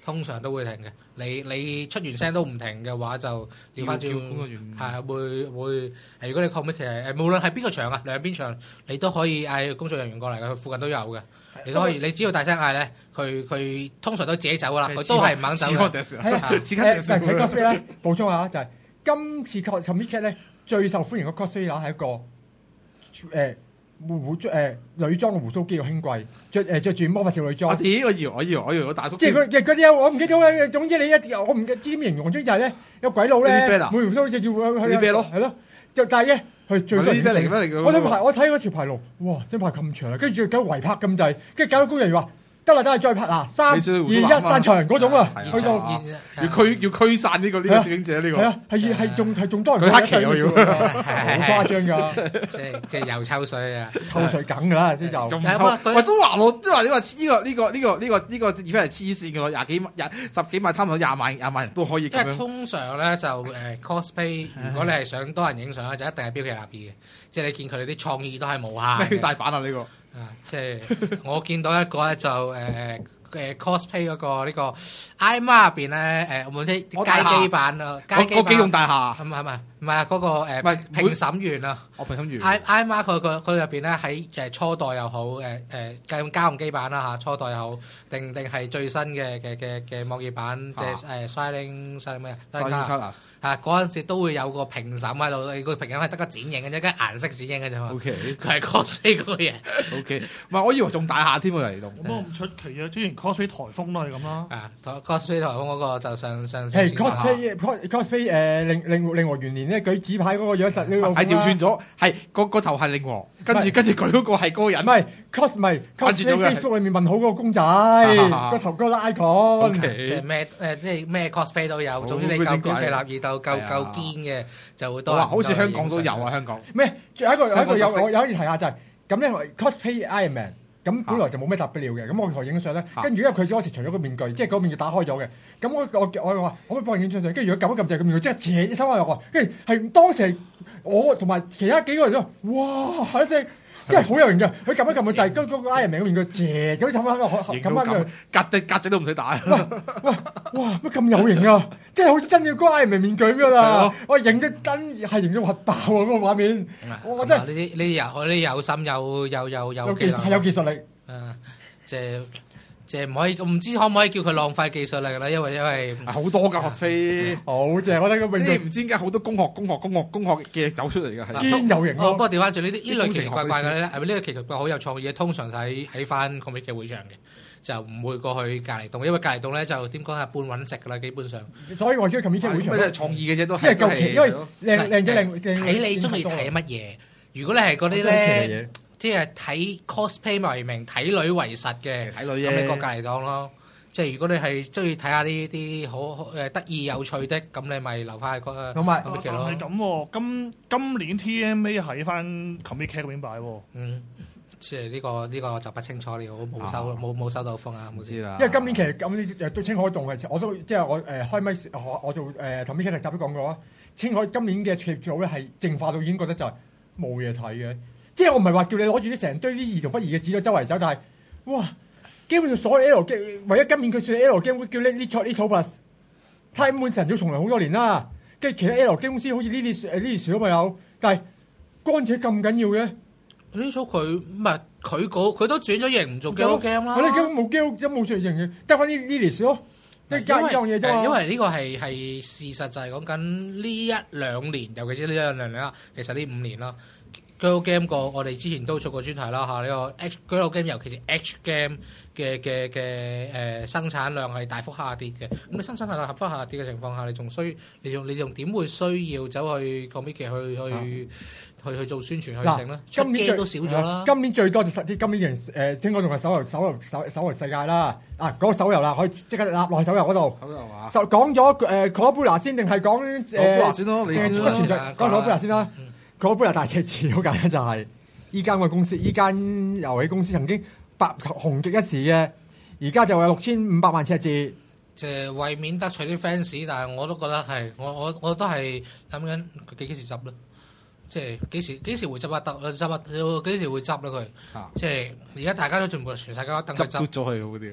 通常都會停嘅。你你出完聲都唔停嘅話，就調翻轉係會會。如果你 commit 其實誒，無論係邊個場啊，兩邊場你都可以嗌工作人員過嚟嘅，佢附近都有嘅。你都可以，你只要大聲嗌咧，佢佢通常都自己走噶啦，佢都係唔肯走嘅。 係啊，誒睇 cosplay 咧，補充下就係今次 commit 咧最受歡迎嘅 cosplay 係一個誒胡胡誒女裝嘅胡鬚肌嘅兄貴，着誒著住魔法少女裝。 我屌！我以為我以為我以為個大叔。 即係佢嗰啲我唔記得啦。總之你一我唔知點形容，總之就係咧有鬼佬咧，每胡鬚就叫呢啤咯， 係咯，就但係咧。佢最多呢啲嚟咩嚟嘅？ 我睇排，我睇嗰條牌路，哇！真排咁長啊，跟住搞圍拍咁滯，跟住搞到工人員話：得啦，得啦，再拍嗱，三二一散場嗰種啊，去到要驅要驅散呢個呢個攝影者呢個。 係啊，係係仲係仲多人。 佢黑旗我要， 好誇張㗎！ 即係即係又抽水啊！ 抽水梗㗎啦，先就。 喂，都話我都話你話呢個呢個呢個呢個呢個而家係黐線㗎咯，廿幾萬廿十幾萬差唔多廿萬廿萬人都可以咁樣。 因為通常咧就誒 cosplay，如果你係想多人影相咧，就一定係標奇立異嘅。即係你見佢哋啲創意都係無限。 咩大版啊？呢個啊，即係我見到一個咧就誒誒誒 cosplay 嗰個呢個 I M A 入邊咧誒，我啲街機版啊，街機版。 機動大廈。 係咪係咪？唔係啊，嗰個誒評審員啊。 我評審員。 I I M A 佢佢佢入邊咧喺誒初代又好誒誒家家用機版啦嚇，初代又好，定定係最新嘅嘅嘅嘅網頁版，即係誒 Shining Shining 咩啊 ？Shining Colors。 係嗰陣時都會有個評審喺度，你個評審係得個剪影嘅啫，跟顏色剪影嘅啫嘛。 O K。 佢係 cosplay 嗰個嘢。 O K。唔係，我以為仲大廈添喎嚟到。 咁啊唔出奇啊！之前 cosplay 颱風都係咁啦。 啊，cosplay 颱風嗰個就上上。 係 cosplay cosplay 誒令令令和元年咧舉紙牌嗰個樣實呢個。 係調轉咗，係個個頭係令和，跟住跟住舉嗰個係嗰個人。 唔係 cos 唔係 cosplay Facebook 裏面問好嗰個公仔，個頭嗰個 icon。 即係咩誒？即係咩 cosplay 都有。總之你夠標奇立異到夠夠堅嘅，就會多。 好似香港都有啊，香港。 咩？仲有一個有一個有我有可以提下就係咁咧 cosplay Iron Man。咁本來就冇咩特別料嘅，咁我同佢影相咧，跟住因為佢嗰時除咗個面具，即係個面具打開咗嘅，咁我我我話可唔可以幫你影張相？跟住如果撳一撳就係個面具，即係斜收翻入去，跟住係當時係我同埋其他幾個人都哇一聲，真係好有型嘅。佢撳一撳個掣，嗰嗰個 Iron Man 個面具斜咁冚翻個冚翻佢， 格仔格仔都唔使打。 喂喂哇乜咁有型啊！真係好似真嘅嗰個 Iron Man 面具咁啦，我影得真係影到核爆啊！嗰個畫面，我真係呢啲呢啲有呢啲有心有有有有技術係有技術力。 誒，即係即係唔可以，唔知可唔可以叫佢浪費技術力啦？因為因為好多㗎 cosplay， 好正，我覺得個即係唔知點解好多工學工學工學工學嘅走出嚟嘅係堅有型咯。 不過調翻轉呢啲呢類奇奇怪怪嘅咧，係咪呢個奇奇怪好有創意嘅？通常喺喺翻 comic 嘅會場嘅，就唔會過去隔離棟，因為隔離棟咧就點講係半揾食㗎啦，基本上。 所以我中意 comic 嘅會場。 咩創意嘅啫，都係因為夠奇，因為靚靚啫靚。 睇你中意睇乜嘢？如果你係嗰啲咧。即係睇 cosplay 為名，睇女為實嘅， 睇女咁你過隔離檔咯。即係如果你係中意睇下呢啲好誒得意有趣的，咁你咪留翻喺個同埋 comic 咯。 係咁喎，今今年 T M A 喺翻 comic 嗰邊擺喎。 嗯，即係呢個呢個就不清楚了，冇收冇冇收到風啊，冇知啦。 因為今年其實咁呢誒都青海洞嘅，我都即係我誒開咪我我做誒 comic 劇集都講過啊。青海今年嘅劇組咧係淨化到已經覺得就係冇嘢睇嘅。即係我唔係話叫你攞住啲成堆啲兒童不宜嘅紙喺周圍走，但係哇，基本上所有 L game，唯一今年佢算 L game 會叫呢呢錯呢錯 plus，太滿神早從來好多年啦。跟住其他 L game 公司好似呢啲誒呢啲少咪有，但係乾姐咁緊要嘅呢組佢唔係佢嗰佢都轉咗型唔做 game game 啦。 我哋根本冇 game 都冇出型嘅，得翻呢呢啲少咯，即係加呢樣嘢啫嘛。 因為呢個係係事實就係講緊呢一兩年，尤其是呢一兩年啦，其實呢五年啦。Girl game 個我哋之前都做過專題啦嚇，呢個 H Girl game 尤其是 H game 嘅嘅嘅誒生產量係大幅下跌嘅。咁你生產量大幅下跌嘅情況下，你仲需你仲你仲點會需要走去講咩嘅去去去去做宣傳去成咧？今年都少咗啦。 今年最多就實啲，今年誒、呃、聽講仲係手遊手遊手手遊世界啦。啊，嗰、那個手遊啦，可以即刻立落去手遊嗰度。手遊啊！就講咗誒 Cobra 先定係講誒 Cobra 先咯？你先啦。講 Cobra 先啦。嗰杯又大赤字，好簡單就係依間個公司，依間遊戲公司曾經白紅極一時嘅，而家就有六千五百萬赤字。 即係為免得罪啲 fans，但係我都覺得係，我我我都係諗緊佢幾時執咧？即係幾時幾時會執啊？得執啊？幾時會執咧？佢即係而家大家都全部全世界都等佢執。 執咗佢嗰啲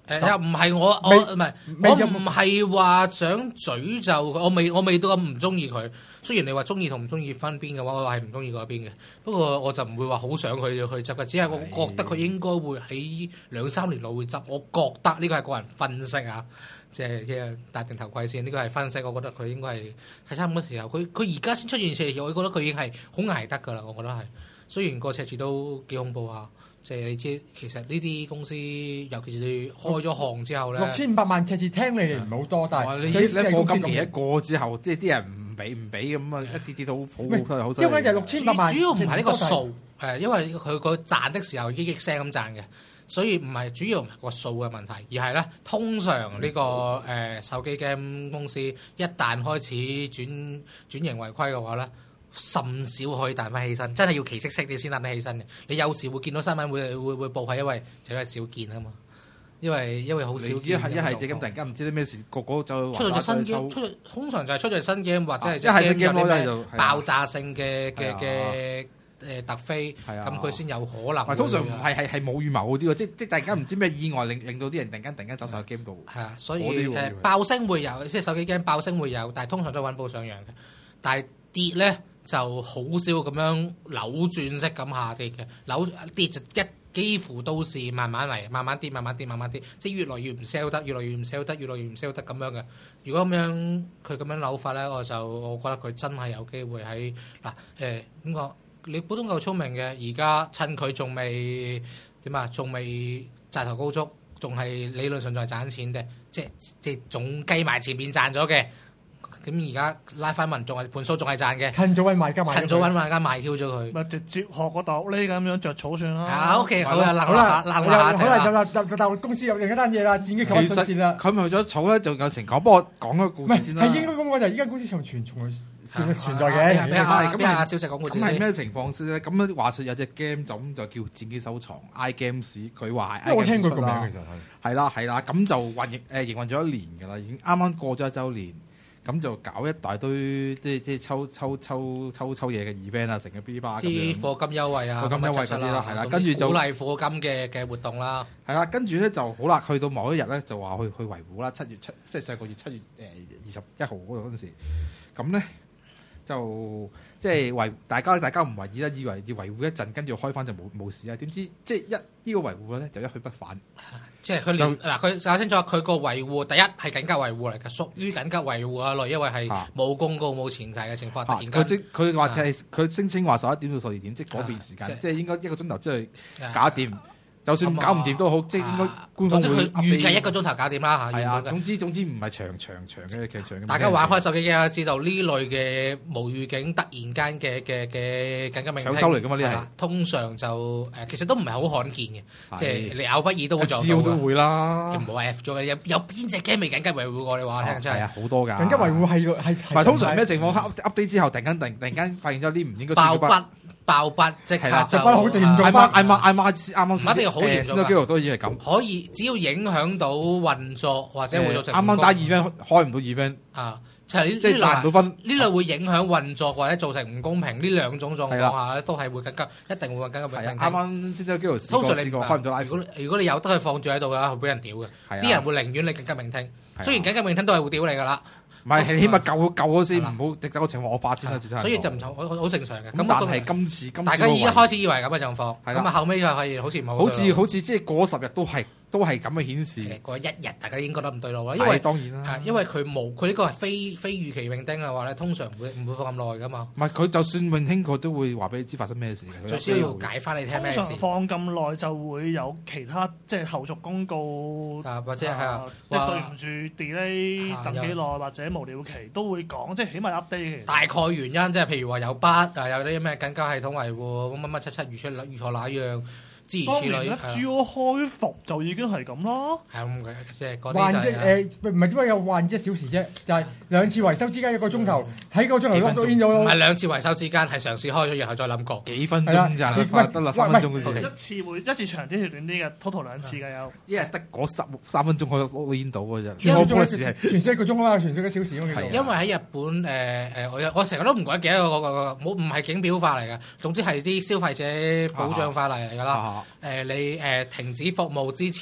誒又唔係我我唔係我唔係話想詛咒佢，我未我未到咁唔中意佢。雖然你話中意同唔中意分邊嘅話，我係唔中意嗰邊嘅。不過我就唔會話好想佢去執嘅，只係我覺得佢應該會喺兩三年內會執。我覺得呢個係個人分析啊，即係即係戴定頭盔先。呢個係分析，我覺得佢應該係係差唔多時候。佢佢而家先出現赤字，我覺得佢已經係好捱得㗎啦。我覺得係，雖然個赤字都幾恐怖啊。即係你知，其實呢啲公司，尤其是你開咗行之後咧， 六千五百萬赤字聽你哋唔係好多，但係你你課金期一過之後，即係啲人唔俾唔俾咁啊，一啲啲都好好好。 因為就係六千百萬， 主要唔係呢個數，係因為佢個賺的時候億億聲咁賺嘅，所以唔係主要唔係個數嘅問題，而係咧通常呢、這個誒、呃、手機 game 公司一旦開始轉轉型違規嘅話咧。甚少可以彈翻起身，真係要奇蹟式你先彈得起身嘅。你有時會見到新聞會會會報係因為就係少見啊嘛，因為因為好少見。一係一係隻 game 突然間唔知啲咩事，個個就出咗隻新 game，出通常就係出咗新 game 或者係一係新 game 有啲咩爆炸性嘅嘅嘅誒突飛，咁佢先有可能。 通常唔係係係冇預謀嗰啲喎，即即突然間唔知咩意外令令到啲人突然間突然間走上 game 度。 係啊，所以誒爆升會有，即係手機 game 爆升會有，但係通常都穩步上揚嘅。但係跌咧。就好少咁樣扭轉式咁下跌嘅，扭跌就一幾乎都是慢慢嚟，慢慢跌，慢慢跌，慢慢跌，即係越來越唔 sell 得，越來越唔 sell 得，越來越唔 sell 得咁樣嘅。如果咁樣佢咁樣扭法咧，我就我覺得佢真係有機會喺嗱誒點講？你普通夠聰明嘅，而家趁佢仲未點啊，仲未債台高築，仲係理論上仲係賺錢嘅，即係即係總計埋前面賺咗嘅。咁而家拉翻民眾係盤數仲係賺嘅， 趁早揾賣家賣， 趁早揾賣家賣 Q 咗佢， 咪直接學個豆呢咁樣着草算啦。 啊 OK 好啦， 好啦， 好啦， 好啦，就啦，就就就公司有另一單嘢啦，轉機求新線啦。 佢咪去咗草咧，就有情講。不過講個故事先啦。 係應該咁講就依間公司長存從存存在嘅。 咩啊？咩啊？小姐講故事。 咁係咩情況先咧？咁樣話説有隻 game 就咁就叫戰機收藏 iGames， 佢話係。 因為我聽過個名其實係。 係啦係啦，咁就運營誒營運咗一年㗎啦，已經啱啱過咗一週年。咁就搞一大堆即係即係抽抽抽抽抽嘢嘅 event 啊，成個 B 巴咁樣。啲課金優惠啊， 課金優惠嗰啲啦，係啦，跟住就鼓勵課金嘅嘅活動啦。 係啦，跟住咧就好啦，去到某一日咧就話去去維護啦，七月七即係上個月七月誒二十一號嗰陣時，咁咧就即係維大家大家唔為意啦，以為要維護一陣，跟住開翻就冇冇事啊，點知即係一呢個維護咧就一去不返。 即係佢嗱，佢搞清楚佢個維護，第一係緊急維護嚟嘅，屬於緊急維護啊類，因為係冇公告冇前提嘅情況。突然間佢佢話就係佢聲稱話十一點到十二點，即係嗰邊時間，即係應該一個鐘頭之內搞掂。就算搞唔掂都好，即係應該官方會佢預計一個鐘頭搞掂啦嚇。 係啊，總之總之唔係長長長嘅劇場。 大家玩開手機嘅知道呢類嘅無預警突然間嘅嘅嘅緊急命令搶收嚟㗎嘛？呢係通常就誒，其實都唔係好罕見嘅，即係你咬不耳都會撞到。 F 都會啦， 唔好 F 咗嘅，有有邊隻 game 未緊急維護過？你話我聽真係。 係啊，好多㗎。 緊急維護係係係。 唔係通常咩情況 update 之後，突然間突突然間發現咗啲唔應該爆筆爆筆即刻就好嚴重。 嗌媽嗌媽嗌媽啱啱唔一定要好嚴重㗎。 都已經係咁。 可以只要影響到運作或者會造成啱啱打 event 開唔到 event 啊，即係即係賺唔到分。 呢類會影響運作或者造成唔公平呢兩種狀況下咧，都係會緊急，一定會緊急嘅。 係啊，啱啱先得幾條試過試過開唔到 live。 如果如果你有得佢放住喺度嘅話，會俾人屌嘅。啲人會寧願你緊急聆聽，雖然緊急聆聽都係會屌你㗎啦。 唔係，起碼救救咗先，唔好等個情況惡化先啦。 所以就唔好好正常嘅。 咁但係今次今次大家已經開始以為咁嘅狀況，咁啊後尾就係好似唔好。 好似好似即係過十日都係都係咁嘅顯示。 過一日大家已經覺得唔對路啦，因為當然啦， 因為佢冇佢呢個係非非預期永丁嘅話咧，通常唔會唔會放咁耐噶嘛。 唔係佢就算永興，佢都會話俾你知發生咩事。 最需要解翻你聽咩事。 通常放咁耐就會有其他即係後續公告啊，或者係啊， 即係對唔住 delay 等幾耐或者無了期都會講，即係起碼 update 嘅。 大概原因即係譬如話有筆啊，有啲咩緊急系統維護，咁乜乜七七預出預錯那樣。諸如此類， 當年 G O 開服就已經係咁啦。 係咁嘅，即係嗰啲就係誒，唔係點解有換一小時啫？就係兩次維修之間一個鐘頭，喺個鐘頭 lock 到 in 咗咯。 唔係兩次維修之間，係嘗試開咗，然後再諗過幾分鐘咋？得啦，三分鐘嘅一次會一次長啲，條短啲嘅 total 兩次嘅有。 一日得嗰十三分鐘可以 lock in 到嘅啫。 全個時係全息一個鐘啊嘛，全息一小時咯。 因為喺日本誒誒，我我成日都唔鬼記得嗰個個冇唔係景表法嚟嘅，總之係啲消費者保障法例嚟㗎啦。誒你。誒停止服務之前，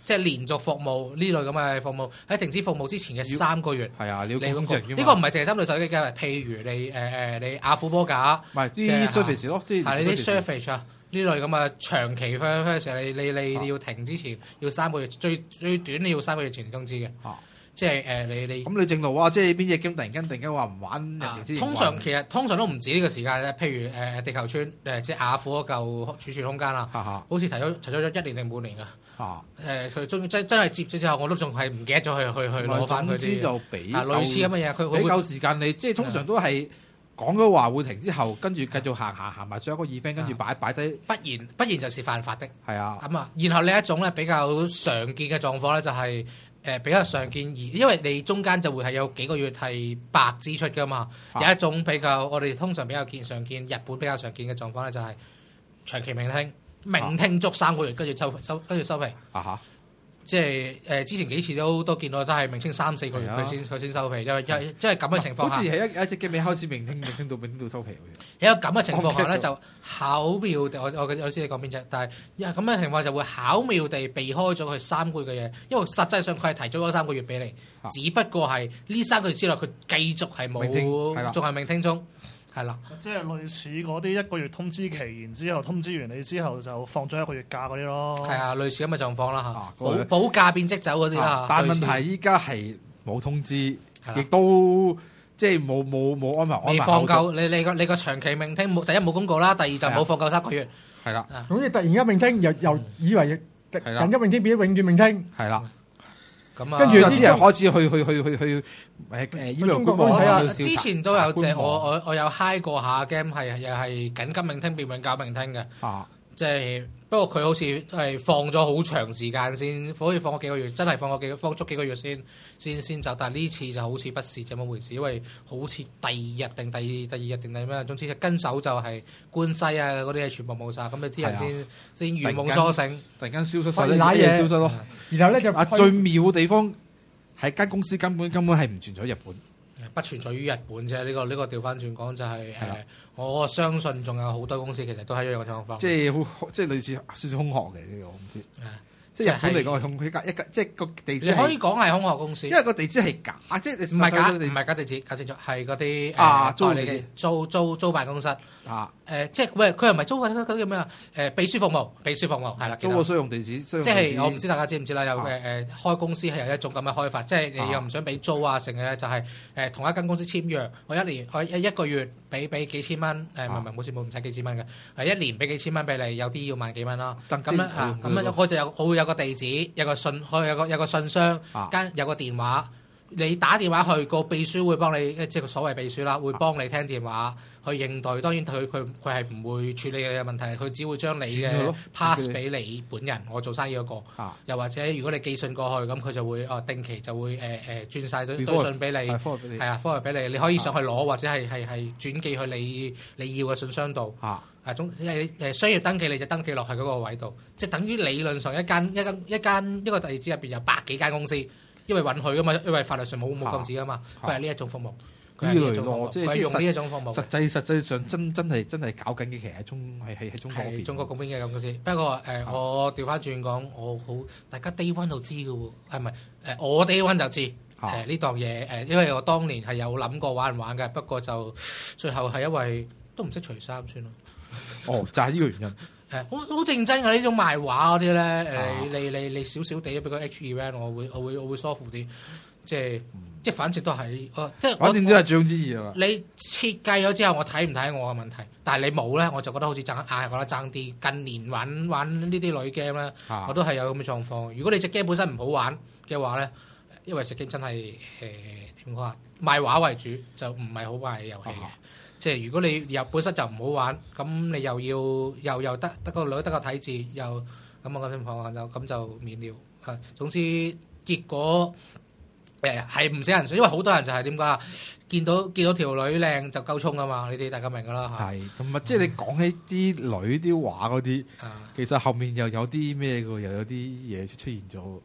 即係連續服務呢類咁嘅服務，喺停止服務之前嘅三個月， 係啊，你要你工作人員呢個唔係淨係針對手機嘅，譬如你誒誒、呃、你雅虎波架， 唔係即係啲 service 咯，即係係你啲 service 啊。呢類咁嘅長期 first 你你你你要停之前要三個月，最最短你要三個月前通知嘅。 啊即係誒、呃、你你咁你正路啊！即係邊隻 game 突然間突然間話唔玩人哋之前通常其實通常都唔止呢個時間咧，譬如誒、呃、地球村誒、呃、即係雅虎嗰嚿儲存空間啦， 哈哈好似提咗提咗一年定半年㗎。 啊誒佢終真真係接咗之後，我都仲係唔記得咗去去去攞翻佢總之啲就俾啊類似咁嘅嘢，佢俾佢會夠時間你，即係通常都係講咗話會停之後，跟住繼續行行行埋最後一個 event，跟住擺擺低。 不然不然就是犯法的。 係啊， 咁啊，然後另一種咧比較常見嘅狀況咧就係、是。誒比較常見而，因為你中間就會係有幾個月係白支出噶嘛， 啊、 有一種比較我哋通常比較見常見，日本比較常見嘅狀況咧就係長期聆聽，聆聽足三個月，跟住收收跟住收皮。 啊嚇！ 即係誒、呃、之前幾次都都見到都係聆聽三四個月佢先佢先收皮，因為因為即係咁嘅情況下， 好似係一一隻 game 開始聆聽聆聽到聆聽到收皮好似。 有咁嘅情況下咧，就巧妙地我我我知你講邊隻，但係因為咁嘅情況就會巧妙地避開咗佢三個月嘅嘢，因為實際上佢係提早咗三個月俾你， 啊、 只不過係呢三個月之內佢繼續係冇，仲係聆聽中，係啦。 即係類似嗰啲一個月通知期，然之後通知完你之後就放咗一個月假嗰啲咯。 係啊，類似咁嘅狀況啦嚇， 啊保保價變即走嗰啲啦。 啊、但問題依家係冇通知，亦都。即係冇冇冇安排安排。 未放夠，你你個你個長期聆聽冇第一冇公告啦，第二就冇放夠三個月。 係啦。 總之突然間聆聽，又又以為緊急聆聽變咗永遠聆聽。 係啦。 咁啊， 跟住有啲人開始去去去去去誒誒 email 官網啊。之前都有隻我我我有 high 過下 game 係又係緊急聆聽變永久聆聽嘅。啊。即係不過佢好似係放咗好長時間先，可以放咗幾個月，真係放咗幾放足幾個月先先先走。但係呢次就好似不是這麼回事，因為好似第二日定第二第二日定係咩？總之跟手就係關西啊嗰啲嘢全部冇晒，咁啊啲人先先如夢初醒， 突然間消失晒， 啲嘢消失咯。 然後咧就啊最妙嘅地方係間公司根本根本係唔存在喺日本。 不存在於日本啫，呢、這個呢、這個調翻轉講就係、是、誒、呃，我相信仲有好多公司其實都喺呢個狀況。 即係好，即係類似少少空殼嘅呢個，我唔知。即係日本嚟講係空，佢隔一隔，即係個地址。 你可以講係空殼公司， 因為個地址係假，即係唔係假，唔係假地址，假清楚係嗰啲啊租你嘅租租租辦公室啊。 誒，即係喂，佢又唔係租辦公室嗰啲叫咩啊？誒，秘書服務，秘書服務係啦。 租個商用地址，即係我唔知大家知唔知啦？有誒誒開公司係有一種咁嘅開法，即係你又唔想俾租啊，成嘅就係誒同一間公司簽約，我一年我一一個月俾俾幾千蚊，誒唔係唔係冇事冇唔使幾千蚊嘅，係一年俾幾千蚊俾你，有啲要萬幾蚊啦。咁咧啊，咁咧我就有我會有個地址，有個信，我有個有個信箱，間有個電話。你打電話去個秘書會幫你，即係個所謂秘書啦，會幫你聽電話去應對。當然佢佢佢係唔會處理你嘅問題，佢只會將你嘅 pass 俾你本人。我做生意嗰個，啊、又或者如果你寄信過去，咁佢就會哦定期就會誒誒、呃、轉晒堆堆信俾你，係啊 forward 俾你，你可以上去攞、啊、或者係係係轉寄去你你要嘅信箱度。啊啊總誒誒需要登記你就登記落去嗰個位度，即係等於理論上一間一間一間一個地址入邊有百幾間公司。因為允許噶嘛，因為法律上冇冇禁止噶嘛，佢係呢一種服務，佢係呢一種服務，佢係用呢一種服務。 實際實際上真真係真係搞緊嘅，其實喺中係係喺中國嗰邊。 中國嗰邊嘅公司，不過誒、呃，我調翻轉講，我好大家 day one 就知嘅喎，係咪？誒，我 day one 就知誒呢檔嘢誒，因為我當年係有諗過玩唔玩嘅，不過就最後係因為都唔識除衫算咯。 哦，就係呢個原因。 誒，好好正真嘅呢種賣畫嗰啲咧，誒，你你你你少少地俾個 H event，我會我會我會疏乎啲，即係、嗯、即係反正都係，即係反正都係最之意啊嘛。 你設計咗之後，我睇唔睇我嘅問題，但係你冇咧，我就覺得好似爭硬係覺得爭啲。近年玩玩呢啲女 game 咧，啊、我都係有咁嘅狀況。如果你隻 game 本身唔好玩嘅話咧，因為隻 game 真係誒點講啊，賣畫為主，就唔係好賣遊戲嘅。啊即係如果你又本身就唔好玩，咁你又要又又得得個女得個體字，又咁我咁情況就咁就免了。係總之結果誒係唔死人水，因為好多人就係點講啊？見到見到條女靚就夠衝啊嘛！呢啲大家明㗎啦嚇。係同埋即係你講起啲女啲畫嗰啲，其實後面又有啲咩嘅，又有啲嘢出現咗。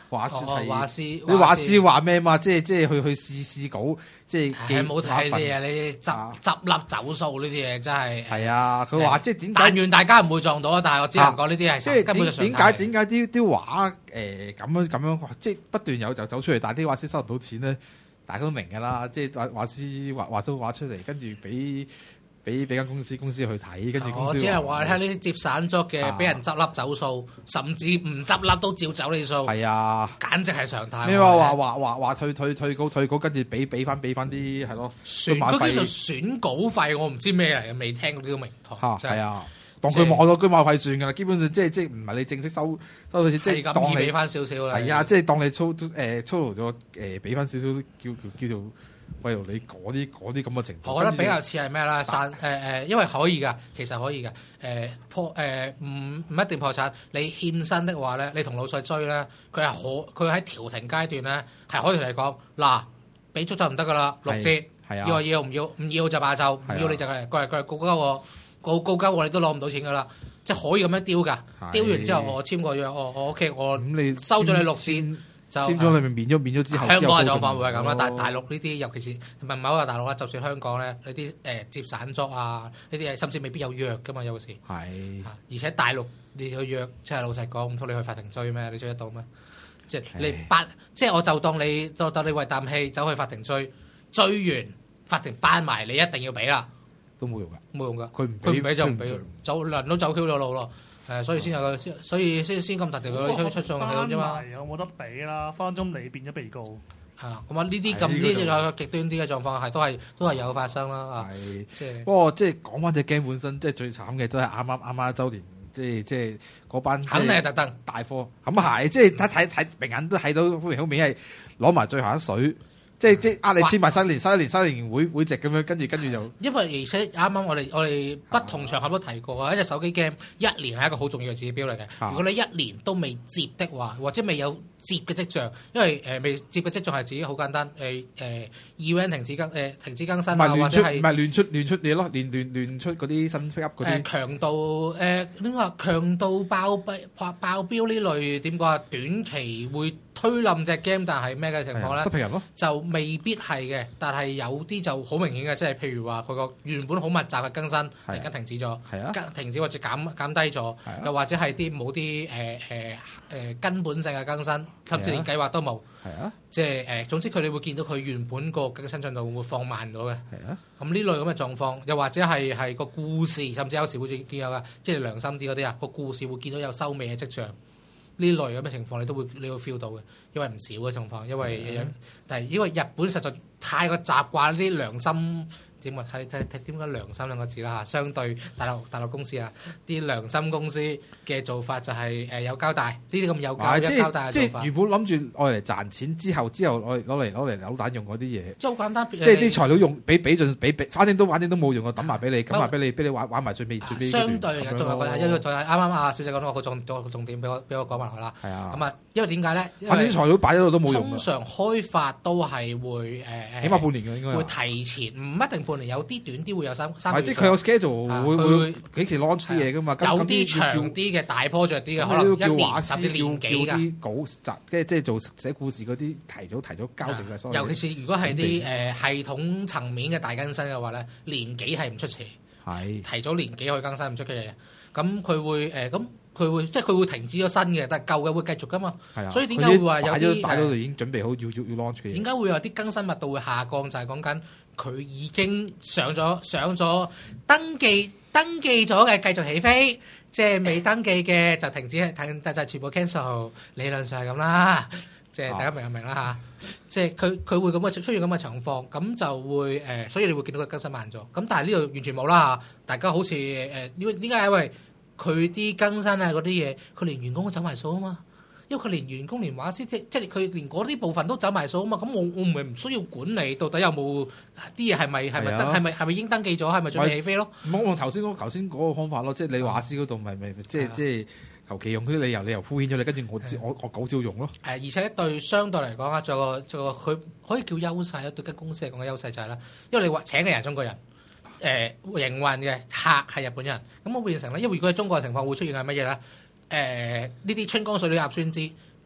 話説哦係話事， 你話事話咩嘛？即係即係去去試試稿，即係唉記冇睇呢啲嘢，你啊執執笠走數呢啲嘢真係。 係啊，佢話即係點解但？願大家唔會撞到啊！但係我只能講呢啲係即係根本就點點解點解啲啲畫誒咁樣咁樣，即係不斷有就走出嚟，但係啲畫師收唔到錢咧，大家都明㗎啦。即係畫畫師畫畫咗畫出嚟，跟住俾俾俾間公司公司去睇，跟住公司我只係話你睇呢啲接散咗嘅，俾人執笠走數，甚至唔執笠都照走你數， 係啊。 簡直係常態。 你話話話話話退退退稿退稿，跟住俾俾翻俾翻啲係咯， 選馬費嗰叫做選稿費，我唔知咩嚟嘅，未聽過呢個名堂。 嚇真係係啊，當佢攞咗居馬費算㗎啦。基本上即係即係唔係你正式收收到錢，即係咁係當你易俾翻少少啦。 係啊，即係當你操誒操勞咗誒，俾翻少少叫叫叫做為勞你嗰啲嗰啲咁嘅程度。 我覺得比較跟似係咩啦？散誒誒，因為可以㗎，其實可以㗎。誒破誒唔唔一定破產，你欠薪的話咧，你同老細追咧，佢係可佢喺調停階段咧係可以同你講嗱，俾足就唔得㗎啦，六折， 係啊要就要，唔要唔要就罷就，唔要你就係過嚟過嚟告鳩我，告告鳩我，你都攞唔到錢㗎啦，即係可以咁樣丟㗎。 係丟完之後，我簽個約，我我 OK，我咁你收咗你六折簽就簽咗你咪免咗免咗之後， 香港嘅狀之後況會係咁啦，但係大陸陸呢啲，尤其是唔係唔係好話大陸啦，就算香港咧，呢啲誒接散 job 啊，呢啲嘢甚至未必有約噶嘛，有時係嚇，而且大陸你去約，即係老實講，唔通你去法庭追咩？你追得到咩？即係你班，即係我就當你就當你為啖氣走去法庭追，追完法庭班埋，你一定要俾啦， 都冇用㗎， 冇用噶， 佢唔佢唔俾就唔俾追， 走人都走 Q 咗路咯。誒，所以先有個，所以先先咁特調佢出出上係咁啫嘛。 有冇得比啦？分分鐘你變咗被告。 啊，咁啊呢啲咁係呢個就呢啲有極端啲嘅狀況係都係都係有發生啦啊！ 係。 即係不過即係講翻隻 game 本身，即係最慘嘅都係啱啱啱啱一週年，即係即係嗰班肯定係特登。 大貨，咁啊係，即係睇睇睇明眼都睇到好明好明係攞埋最後一水，即係即係呃你簽埋新年新一年新一年會會籍咁樣，跟住跟住就因為而且啱啱我哋我哋不同場合都提過啊，一隻手機 game 一年係一個好重要嘅指標嚟嘅。 啊如果你一年都未接的話，或者未有接嘅跡象，因為誒、呃、未接嘅跡象係指好簡單，誒、呃、誒 event 停止更誒、呃、停止更新啊，或唔係亂出，唔者係係亂出亂出嘢咯，亂亂亂出嗰啲新 pick up 嗰誒啲， 強度誒點話強度爆標爆爆標呢類點講啊？短期會推冧隻 game，但係咩嘅情況咧係啊失？平人咯， 就未必係嘅，但係有啲就好明顯嘅，即係譬如話佢個原本好密集嘅更新，突然間停止咗， 係啊， 更停止或者減減低咗， 係啊又或者係啲冇啲誒誒誒根本性嘅更新，甚至連計劃都冇， 係啊， 即係誒、呃、總之佢哋會見到佢原本個更新進度會放慢咗嘅。 係啊， 咁呢類咁嘅狀況，又或者係係個故事，甚至有時會見有嘅，即係良心啲嗰啲啊，個故事會見到有收尾嘅跡象。呢類咁嘅情況，你都會你會 feel 到嘅，因為唔少嘅情況，因為、 嗯、 但係因為日本實在太過習慣呢啲良心點啊？睇睇睇點解良心兩個字啦嚇，相對大陸大陸公司啊，啲良心公司嘅做法就係、是、誒、呃、有交代，呢啲咁有交有即交代嘅係即做法， 係原本諗住愛嚟賺錢之後，之後攞嚟攞嚟攞嚟扭蛋用嗰啲嘢。 即係好簡單， 即係啲材料用俾俾盡俾俾，反正都反正都冇用，我抌埋俾你，抌埋俾你，俾你玩玩埋最尾最尾嗰段相對嘅，仲有個咁樣咯一個就係啱啱阿小姐講到個重個重點，俾我俾我講埋佢啦。 係啊， 咁啊，因為點解咧？因反正為啲材料擺喺度都冇用㗎， 通常開發都係會誒誒， 起碼半年嘅應該會係。 提前，唔一定半年，有啲短啲會有三三個月係即係佢有 schedule 會啊佢會幾時 launch 啲嘢㗎嘛？咁有咁啲長要啲嘅大 project 啲嘅， 咁可能你都叫一年畫甚至師年幾㗎。 叫叫啲稿集，即係即係做寫故事嗰啲提早提早交定晒所有嘢。 尤其是如果係肯啲定誒系統層面嘅大更新嘅話咧，年幾係唔出奇， 係提早年幾去更新唔出奇嘅。咁佢會誒咁佢會即係佢會停止咗新嘅，但係舊嘅會繼續㗎嘛。 係啊， 所以點解會話有啲佢已經擺咗擺到已經準備好要要要 launch 嘅嘢點。解會有啲更新密度會下降？就係講緊佢已經上咗上咗登記登記咗嘅繼續起飛，即係未登記嘅就停止停就就全部 cancel。理論上係咁啦，即係大家明唔明啦嚇？即係佢佢會咁嘅出現咁嘅情況，咁就會誒、呃，所以你會見到佢更新慢咗。咁但係呢度完全冇啦嚇，大家好似誒點點解？因為佢啲更新啊嗰啲嘢，佢連員工都走埋數啊嘛。因為佢連員工連畫師即即係佢連嗰啲部分都走埋數啊嘛，咁我我唔係唔需要管理，到底有冇啲嘢係咪係咪登係咪係咪已經登記咗，係咪準備起飛咯？ 唔好用頭先嗰頭先嗰個方法咯，即係你畫師嗰度咪咪即係即係求其用嗰啲理由，你又敷衍咗你，跟住我我我狗照用咯。 誒，而且對相對嚟講啊，仲有個仲有個佢可以叫優勢啊，對間公司嚟講嘅優勢就係啦，因為你話請嘅人中國人，誒營運嘅客係日本人，咁我變成咧，因為如果喺中國嘅情況會出現係乜嘢咧？誒呢啲春江水暖鴨先知，點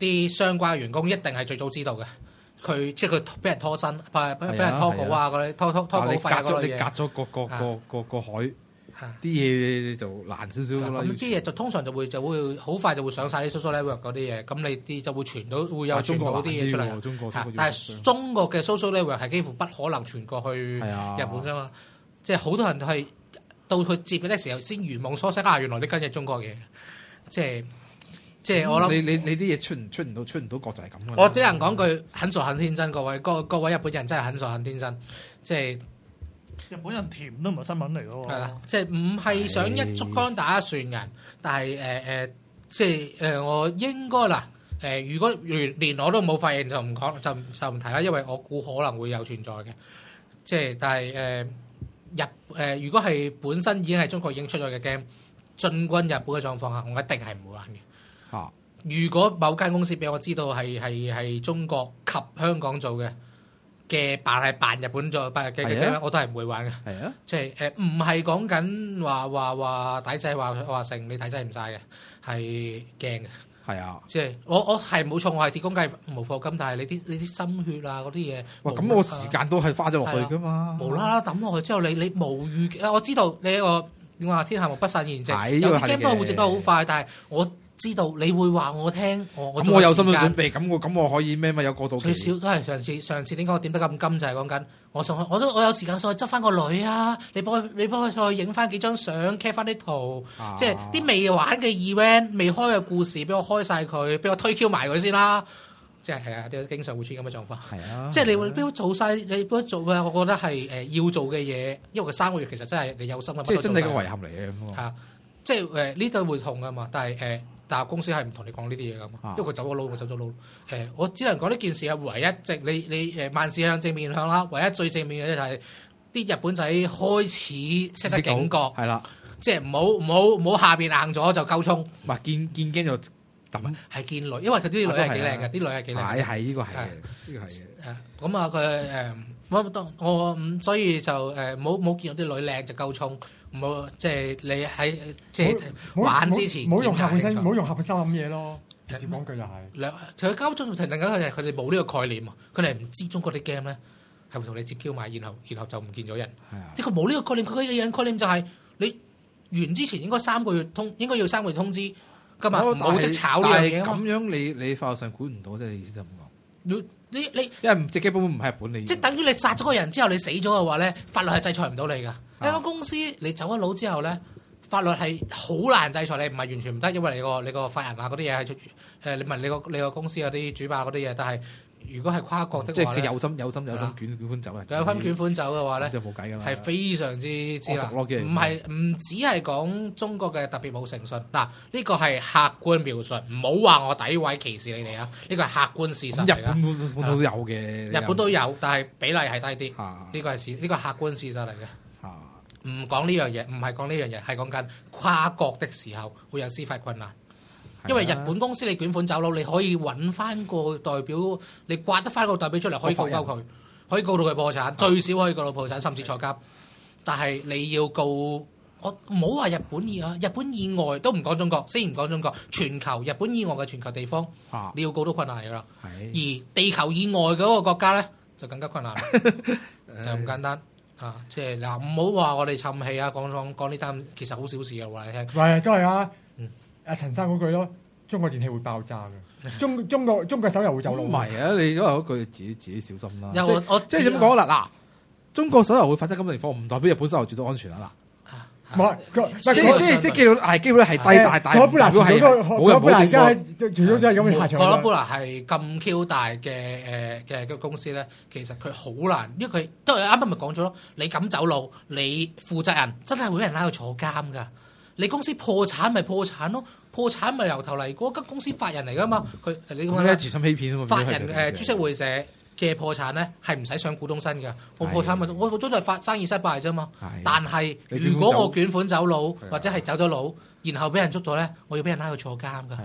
啲相關嘅員工一定係最早知道嘅。佢即係佢俾人拖薪，俾俾人拖稿啊嗰啲拖拖拖稿費啊嗰類嘢。 你隔咗個個個個個海，啲嘢就難少少啦。 咁啲嘢就通常就會就會好快就會上晒啲 social network 嗰啲嘢，咁你啲就會傳到會有傳到啲嘢出嚟。 中國但係中國嘅 social network 係幾乎不可能傳過去日本噶嘛，即係好多人都係到佢接嘅時候先圓夢初識啊，原來你跟嘅中國嘢，即係即係我諗。 你你你啲嘢出唔出唔到出唔到國就係咁。 我只能講句很傻很天真，各位各各位日本人真係很傻很天真，即係。 日本人甜都唔係新聞嚟嘅喎， 係啦，即係唔係想一竹竿打一船人，但係誒誒，即係誒、呃、我應該嗱誒、呃，如果連連我都冇發現就唔講就就唔提啦，因為我估可能會有存在嘅，即係但係誒、呃、日誒、呃，如果係本身已經係中國已經出咗嘅 game 進軍日本嘅狀況下，我一定係唔會玩嘅。嚇、啊！如果某間公司俾我知道係係係中國及香港做嘅。嘅扮係扮日本做扮嘅嘅嘅，我都係唔會玩嘅。係啊，即係誒，唔係講緊話話話抵制話話成你抵制唔晒嘅，係驚嘅。係啊，即係我我係冇錯，我係鐵公雞無課金，但係你啲你啲心血啊嗰啲嘢， 哇！咁我時間都係花咗落去噶嘛。無啦啦抌落去之後，你你無預，我知道你一個點話天下無不散筵席，有啲 game 都會整得好快，但係我。知道你會話我聽，我我我有心理準備，咁我咁我可以咩乜有過渡期。 最少都係上次上次點解我點得咁金就係講緊，我上去我都我有時間上去執翻個女啊！你幫佢你幫佢上去影翻幾張相 cap 翻啲圖，啊、即係啲未玩嘅 event 未開嘅故事，俾我開晒佢，俾我推 Q 埋佢先啦。即係係啊，都經常會出現咁嘅狀況。係啊，即係你會俾我做晒，你俾我做嘅，我覺得係誒、呃、要做嘅嘢，因為佢三個月其實真係你有心嘅。 即係真係個遺憾嚟嘅咁。係啊，即係誒呢度會痛噶嘛，但係誒。呃大學公司係唔同你講呢啲嘢噶嘛，因為佢走咗路，我走咗路。誒、呃，我只能講呢件事係唯一正，你你誒萬事向正面向啦。唯一最正面嘅就係啲日本仔開始識得警覺，係啦，即係唔好唔好唔好下邊硬咗就鳩衝。唔係見見驚就揼，係見女，因為佢啲女係幾靚嘅，啲女係幾靚。係係呢個係嘅，呢個係嘅。誒咁啊，佢誒我我咁所以就誒冇冇見到啲女靚就鳩衝。唔好即係你喺即係玩之前， 唔好用下半身，唔好用下半身諗嘢咯。直接講句就係兩，佢交中停定緊佢哋，佢哋冇呢個概念啊！佢哋唔知中國啲 game 咧係會同你接 Q 埋，然後然後就唔見咗人。即係佢冇呢個概念，佢嘅人概念就係你完之前應該三個月通，應該要三個月通知㗎嘛，冇即炒呢樣嘢啊嘛。 咁樣你你法律上管唔到，即係意思就咁講。 你你因為隻 game 本本唔係日本嚟， 即係等於你殺咗個人之後，你死咗嘅話咧，法律係制裁唔到你㗎。一間公司你走咗佬之後咧，法律係好難制裁你，唔係完全唔得，因為你個你個法人啊嗰啲嘢係出誒，你問你個你個公司嗰啲主辦嗰啲嘢，但係如果係跨國的話， 即係佢有心有心有心捲捲款走啊！ 佢有分捲款走嘅話咧， 就冇計㗎啦， 係非常之之難，唔係唔只係講中國嘅特別冇誠信嗱，呢個係客觀描述，唔好話我詆毀歧視你哋啊！呢個係客觀事實嚟㗎。 日本都有嘅， 日本都有，但係比例係低啲。呢個係事，呢個係客觀事實嚟嘅。唔講呢樣嘢，唔係講呢樣嘢，係講緊跨國的時候會有司法困難。因為日本公司你捲款走佬，你可以揾翻個代表，你刮得翻個代表出嚟，可以告鳩佢，可以告到佢破產，最少可以告到破產，甚至坐監。但係你要告，我唔好話日本以啊，日本以外都唔講中國，先唔講中國，全球日本以外嘅全球地方，啊、你要告到困難㗎啦。而地球以外嗰個國家咧，就更加困難，就咁簡單。啊，即係嗱，唔好話我哋沉氣啊，講講講呢單其實好小事嘅話你聽。 係，都係啊。嗯，阿陳生嗰句咯，中國電器會爆炸嘅，中中國中國手遊會走佬。唔係啊， 你都係嗰句自己自己小心啦。 即我我即係點講啦？嗱，中國手遊會發生咁嘅情況，唔代表日本手遊絕對安全啊！嗱。 冇， 即係即係即係機率係機率係低，但係但係如果係冇人保證過， 除咗都係咁嘅下場。 可能本來係咁 Q 大嘅誒嘅嘅公司咧，其實佢好難，因為佢都係啱啱咪講咗咯。你咁走路，你負責人真係會俾人拉去坐監㗎。你公司破產咪破產咯，破產咪由頭嚟過。間公司法人嚟㗎嘛，佢你講咧， 自欺欺騙啊嘛。 法人誒株式會社嘅破產咧係唔使上股東身嘅，我破產咪我我總係發生意失敗啫嘛。但係如果我捲款走佬或者係走咗佬，然後俾人捉咗咧，我要俾人拉去坐監㗎。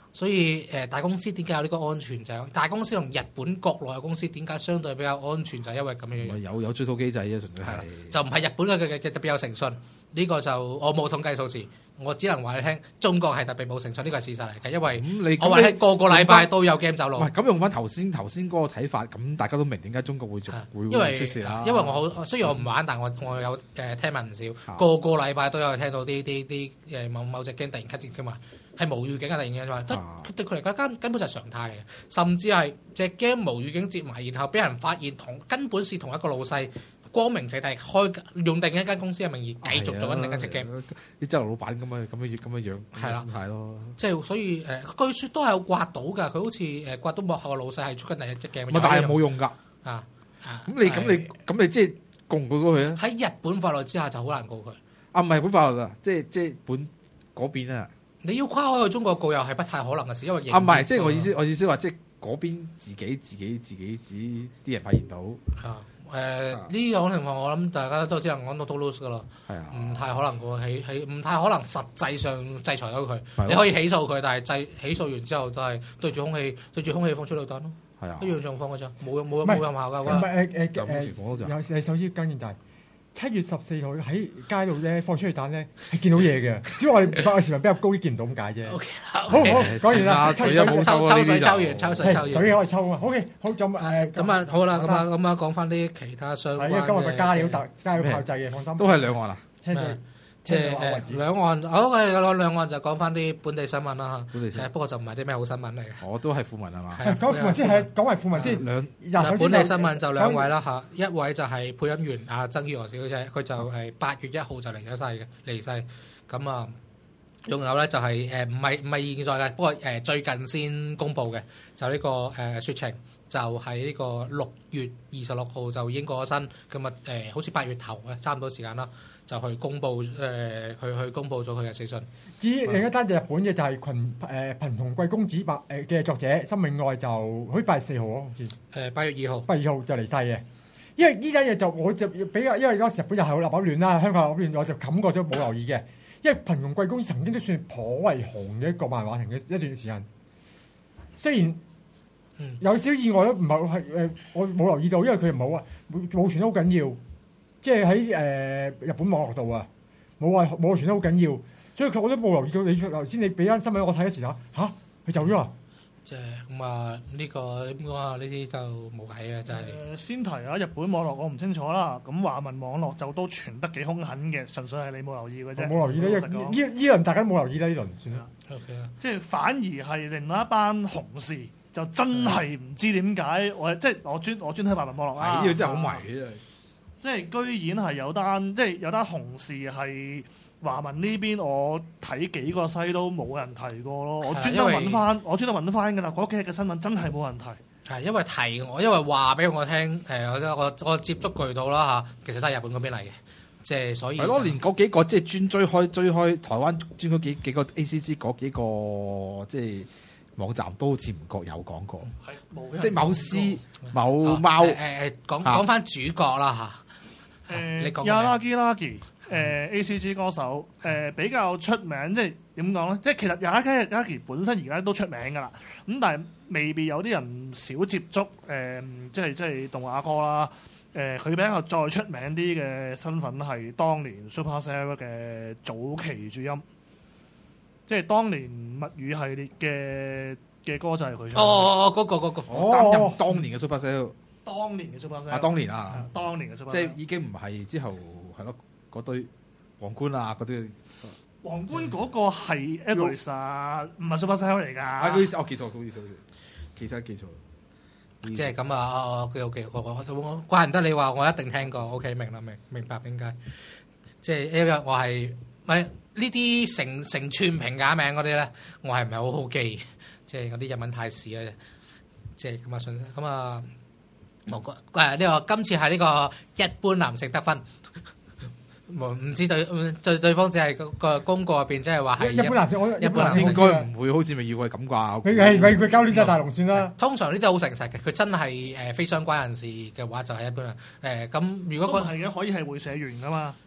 所以誒、呃、大公司點解有呢個安全就係、大公司同日本國內嘅公司點解相對比較安全就係、因為咁樣樣。 有有追討機制啫，純粹係就唔係日本嘅嘅嘅特別有誠信，呢、呢個就我冇統計數字，我只能話你聽，中國係特別冇誠信，呢個係事實嚟嘅，因為咁你我話你個個禮拜都有 game 走路。 唔係咁用翻頭先頭先嗰個睇法，咁大家都明點解中國會做會因為會出事啦。 因為我好雖然我唔玩，但我我有誒、呃、聽聞唔少， 啊個個禮拜都有聽到啲啲啲誒某某隻 game 突然 cut 節㗎嘛，係無預警啊！突然間話， 啊對佢嚟講根根本就係常態嚟嘅，甚至係隻 game 無預警接埋，然後俾人發現同根本是同一個老細。光明正大開用另一間公司嘅名義繼續做緊另一隻 game， 啲周樓老闆咁樣咁樣咁樣樣， 係啦， 係咯， 即係所以誒、呃，據説都係有刮到㗎，佢好似誒刮到幕後嘅老細係出緊另一隻 game， 但係冇用㗎。 啊啊！ 咁你咁你咁你即係告唔告到佢啊？ 喺日本法律之下就好難告佢。 啊，唔係本法律啊，即係即係本嗰邊啊。 你要跨開去中國告又係不太可能嘅事，因為啊唔係，即係我意思，我意思話即係嗰邊自己自己自己自己啲人發現到。 啊。誒呢種情況，我諗大家都只能講到 lose 噶啦， 係啊， 唔太可能個起起，唔太可能實際上制裁到佢。你可以起訴佢，但係制起訴完之後都係對住空氣對住空氣放出榴彈咯， 係啊， 一樣狀況嘅啫，冇冇冇任效㗎。 唔係誒誒就目前講就有誒首先關鍵就係七月十四號喺街度咧放出去彈咧係見到嘢嘅，只不過我哋我時運比較高啲見唔到咁解啫。 OK， 好好講完啦， 水都冇抽抽水抽完，抽水抽完， 水可以抽啊。OK，好咁誒咁啊好啦，咁啊咁啊講翻啲其他相關嘅。 係因為今日個加料特加料炮製嘅，放心。 都係兩岸啊。 聽到即係誒兩岸，好嘅兩兩岸就講翻啲本地新聞啦嚇。 本地新聞誒不過就唔係啲咩好新聞嚟嘅。 我都係富民係嘛？ 係講富民先係講埋富民先。 兩嗱，本地新聞就兩位啦嚇，一位就係配音員阿曾於娥小姐，佢就係八月一號就離咗世嘅離世。咁啊，仲有咧就係誒唔係唔係現在嘅，不過誒最近先公佈嘅，就呢個誒雪晴，就喺呢個六月二十六號就已經過咗身。咁啊誒，好似八月頭嘅差唔多時間啦，就去公佈誒去去公佈咗佢嘅死訊。 至於另一單就日本嘅就係群誒貧窮貴公子白誒嘅作者森永愛就好似八月四號咯，好似誒八月二號， 八月二號就離世嘅。因為呢單嘢就我就比較，因為嗰時日本又係立口亂啦，香港立口亂，我就冚過咗冇留意嘅。因為貧窮貴公曾經都算頗為紅嘅一個漫畫型嘅一段時間，雖然有少意外都唔係係誒，我冇留意到，因為佢冇啊冇冇傳得好緊要，即係喺誒日本網絡度啊，冇話冇傳得好緊要，所以佢我都冇留意到你頭先你俾單新聞我睇嘅時候嚇佢走咗啊！ 即係咁啊！呢個點講啊？呢啲就冇計嘅，真係。 誒先提啊，日本網絡我唔清楚啦。咁華文網絡就都傳得幾兇狠嘅，純粹係你冇留意嘅啫。 冇留意咧，呢呢呢輪大家都冇留意啦，呢輪算啦。 OK 啊， 即係反而係另外一班紅事，就真係唔知點解我即係我專我專睇華文網絡啦。 呢個真係好迷嘅， 即係居然係有單即係有單紅事係。華文呢邊我睇幾個西都冇人提過咯，我專登揾翻，我專登揾翻㗎啦。嗰幾日嘅新聞真係冇人提。 係因為提我，因為話俾我聽，誒我我我接觸渠道啦嚇，其實都係日本嗰邊嚟嘅，即係所以係咯，連嗰幾個即係專追開追開台灣專嗰幾幾個 A C G 嗰幾個即係網站都好似唔覺有講過， 係冇即係某獅某貓誒誒講講翻主角啦嚇， 誒你講 Yaragi Lagi。誒、呃、A C G 歌手，誒、呃、比較出名，即係點講咧？即係其實 Yaragi Lagi 本身而家都出名㗎啦，咁但係未必有啲人少接觸，誒、呃、即係即係動畫歌啦。誒、呃、佢比較再出名啲嘅身份係當年 Supercell 嘅早期主音，即係當年物語系列嘅嘅歌就係佢唱。 哦哦哦，嗰個嗰個， 我擔任當年嘅 Supercell， 當年嘅 Supercell 啊，當年啊， 當年嘅 Supercell， 即係已經唔係之後係咯。嗰堆皇冠啊，嗰啲皇冠嗰個係 Everest 啊，唔係 Supercell 嚟㗎。 啊，嗰啲我記錯，嗰啲其實記錯。 即係咁啊！OK OK，我我我怪唔得你話我一定聽過。OK，明啦，明明白點解。即係因為我係咪呢啲成成串平假名嗰啲咧，我係唔係好好記？即係嗰啲日文太屎啦！即係咁啊，順咁啊，冇個誒呢個今次係呢個一般男性得分。唔知對對對方只係個公告入邊，即係話係一般男性，我一般男性應該唔會好似咪要佢咁啩？ 佢係佢佢交亂晒大龍算啦。 通常呢啲好誠實嘅，佢真係誒非相關人士嘅話就係一般人誒咁。如果都係嘅，可以係會社員噶嘛。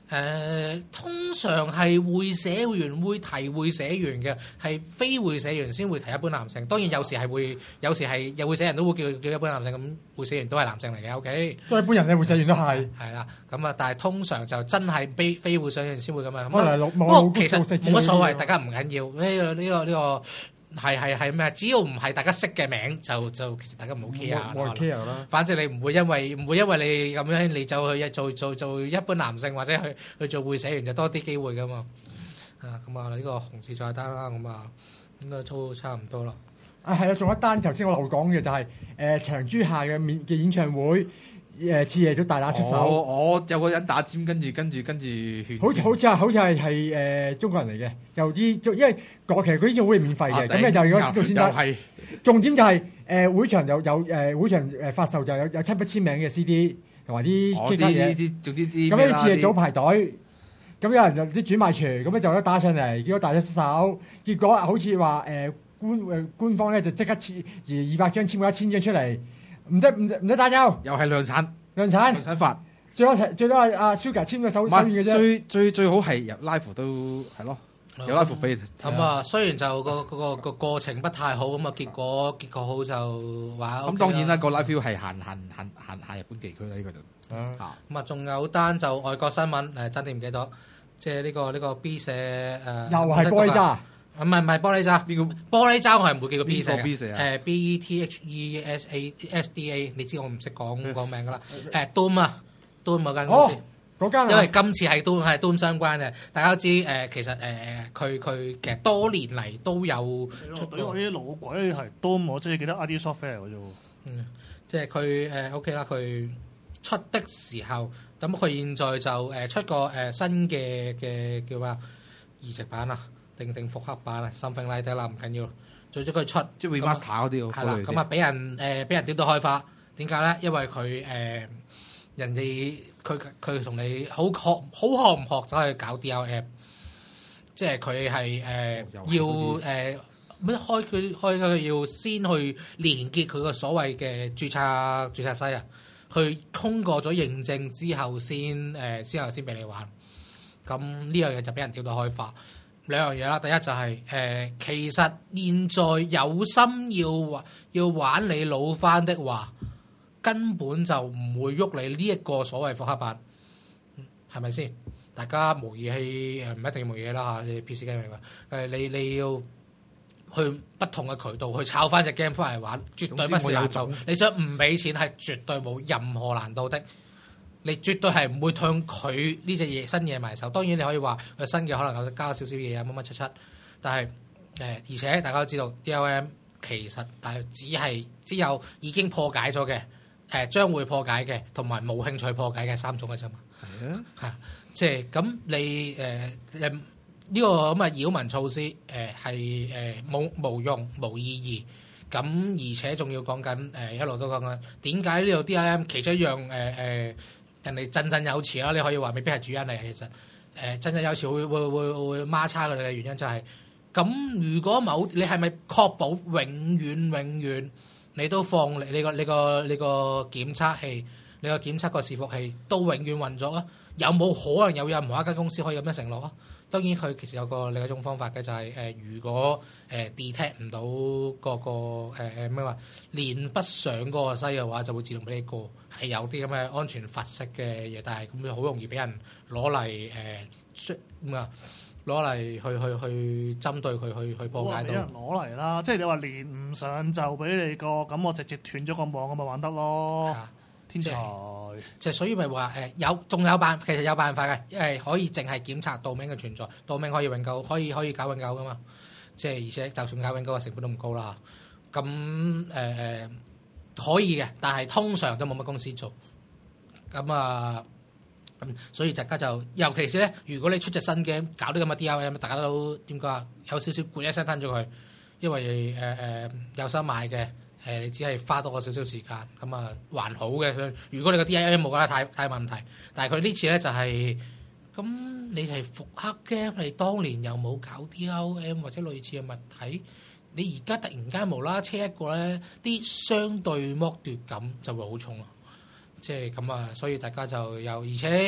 誒、通常係會社員會提會社員嘅，係非會社員先會提一般男性。當然有時係會，有時係有會社人都會叫叫一般男性，咁會社員都係男性嚟嘅。O K， 都係一般人嘅會社員都係。 係啦，咁啊，但係通常就真係非非會社員先會咁樣。 可能老不過其實冇乜所謂，大家唔緊要。呢、這個呢、這個呢、這個係係係咩？只要唔係大家識嘅名，就就其實大家唔好 care 啊。 冇人 care 啦。 反正你唔會因為唔會因為你咁樣你就去做做做一般男性或者去去做會社員就多啲機會噶嘛。啊，咁啊呢個紅字再單啦，咁啊應該都差唔多啦。 啊係啊，仲有一單頭先我漏講嘅就係、是、誒長珠下嘅面嘅演唱會。誒次夜咗大打出手， 我我有個人打尖，跟住跟住跟住勸好似好似係好似係係誒中國人嚟嘅，有啲因為過期佢呢個會係免費嘅，咁你就如果知道先得。 係重點就係、是、誒、呃、會場有有誒、呃、會場誒發售就有有七筆簽名嘅 C D 同埋啲其他嘢， 啲總之啲咁呢次係早排隊，咁有人就啲轉賣傳，咁咧就一打上嚟，結果大打出手，結果好似話誒官誒官方咧就即刻簽而二百張簽過一千張出嚟。唔使唔使唔使打交， 又係量產量產量產法， 最多最多係阿 Sugar 簽個手手語嘅啫。 最最最好係入 live 都係咯，有 live 俾你。 咁啊，雖然就個嗰個個過程不太好，咁啊結果結果好就話。 咁當然啦，個 live 係限限限限限日本地區啦，呢個就啊。咁啊，仲有單就外國新聞誒，真係唔記得，即係呢個呢個 B 社誒。 又係玻璃渣。 唔係唔係玻璃渣， 邊個玻璃渣我係唔會叫個 B 社嘅， B 社啊？ 誒 B E T H E S A S D A， 你知我唔識講個名噶啦，誒 Doom 啊 Doom 嗰間公司， 嗰間因為今次係 Doom 係 Doom 相關嘅，大家都知誒其實誒佢佢其實多年嚟都有出對我啲老鬼係 Doom，我真係記得 I D Software 嘅啫喎。 嗯，即係佢誒 OK 啦，佢出的時候，咁佢現在就誒出個誒新嘅嘅叫咩移植版啊？定定復刻版啊 ，something like that 啦，唔緊要。最終佢出即係 remaster 嗰啲， 係啦，咁啊俾人誒俾人屌到開花。點解咧？因為佢誒、呃、人哋佢佢同你好學好學唔學走去搞 D R M， 即係佢係誒要誒咩、呃、開佢開佢要先去連結佢個所謂嘅註冊註冊西啊，去通過咗認證之後先誒、呃、之後先俾你玩。咁呢樣嘢就俾人屌到開花。兩樣嘢啦，第一就係、是、誒、呃，其實現在有心要玩要玩你老翻的話，根本就唔會喐你呢一個所謂復刻版，係咪先？大家模擬器誒唔一定要模擬器啦嚇，你 P C game 嚟㗎，誒你你要去不同嘅渠道去抄翻隻 game 翻嚟玩，絕對不是難度。你想唔俾錢係絕對冇任何難度的。你絕對係唔會向佢呢隻嘢新嘢埋手。當然你可以話佢新嘅可能有加少少嘢啊乜乜七七，但係誒、呃、而且大家都知道 D R M 其實但係只係只有已經破解咗嘅誒將會破解嘅同埋冇興趣破解嘅三種嘅啫嘛。係啊，嚇即係咁你誒誒呢個咁嘅擾民措施誒係誒冇冇用冇意義。咁而且仲要講緊誒一路都講緊點解呢度 D R M 其中一樣誒誒。呃呃人哋振振有詞啦，你可以話未必係主因嚟嘅。其實誒振振有詞會會會會孖叉佢哋嘅原因就係、是、咁。如果某你係咪確保永遠永遠你都放你你個你個你個檢測器、你個檢測個伺服器都永遠運作啊？有冇可能有任何一間公司可以咁樣承諾啊？當然佢其實有個另一種方法嘅就係、是、誒、呃，如果誒、呃、detect 唔到、嗰個個誒誒咩話連不上嗰個西嘅話，就會自動俾你過。係有啲咁嘅安全罰式嘅嘢，但係咁樣好容易俾人攞嚟誒咁啊，攞、呃、嚟去去去針對佢去去破解到。俾人攞嚟啦，即係你話連唔上就俾你過，咁我直接斷咗個網咁咪玩得咯。啊、天才！即係所以咪話誒有仲有辦，其實有辦法嘅，因為可以淨係檢查盜名嘅存在，盜名可以永久，可以可以搞永久噶嘛。即係而且就算搞永久嘅成本都唔高啦。咁誒誒可以嘅，但係通常都冇乜公司做。咁啊咁，所以大家就尤其是咧，如果你出隻新 game 搞啲咁嘅 D R M， 大家都點講啊？有少少攰一聲吞咗佢，因為誒誒、呃、有心買嘅。誒、呃，你只係花多個少少時間，咁啊還好嘅。如果你個 D R M 冇覺得太太問題，但係佢呢次咧就係、是，咁你係復刻 game，你當年又冇搞 D R M 或者類似嘅物體，你而家突然間無啦啦車一個咧，啲相對剝奪感就會好重咯。即係咁啊，所以大家就又而且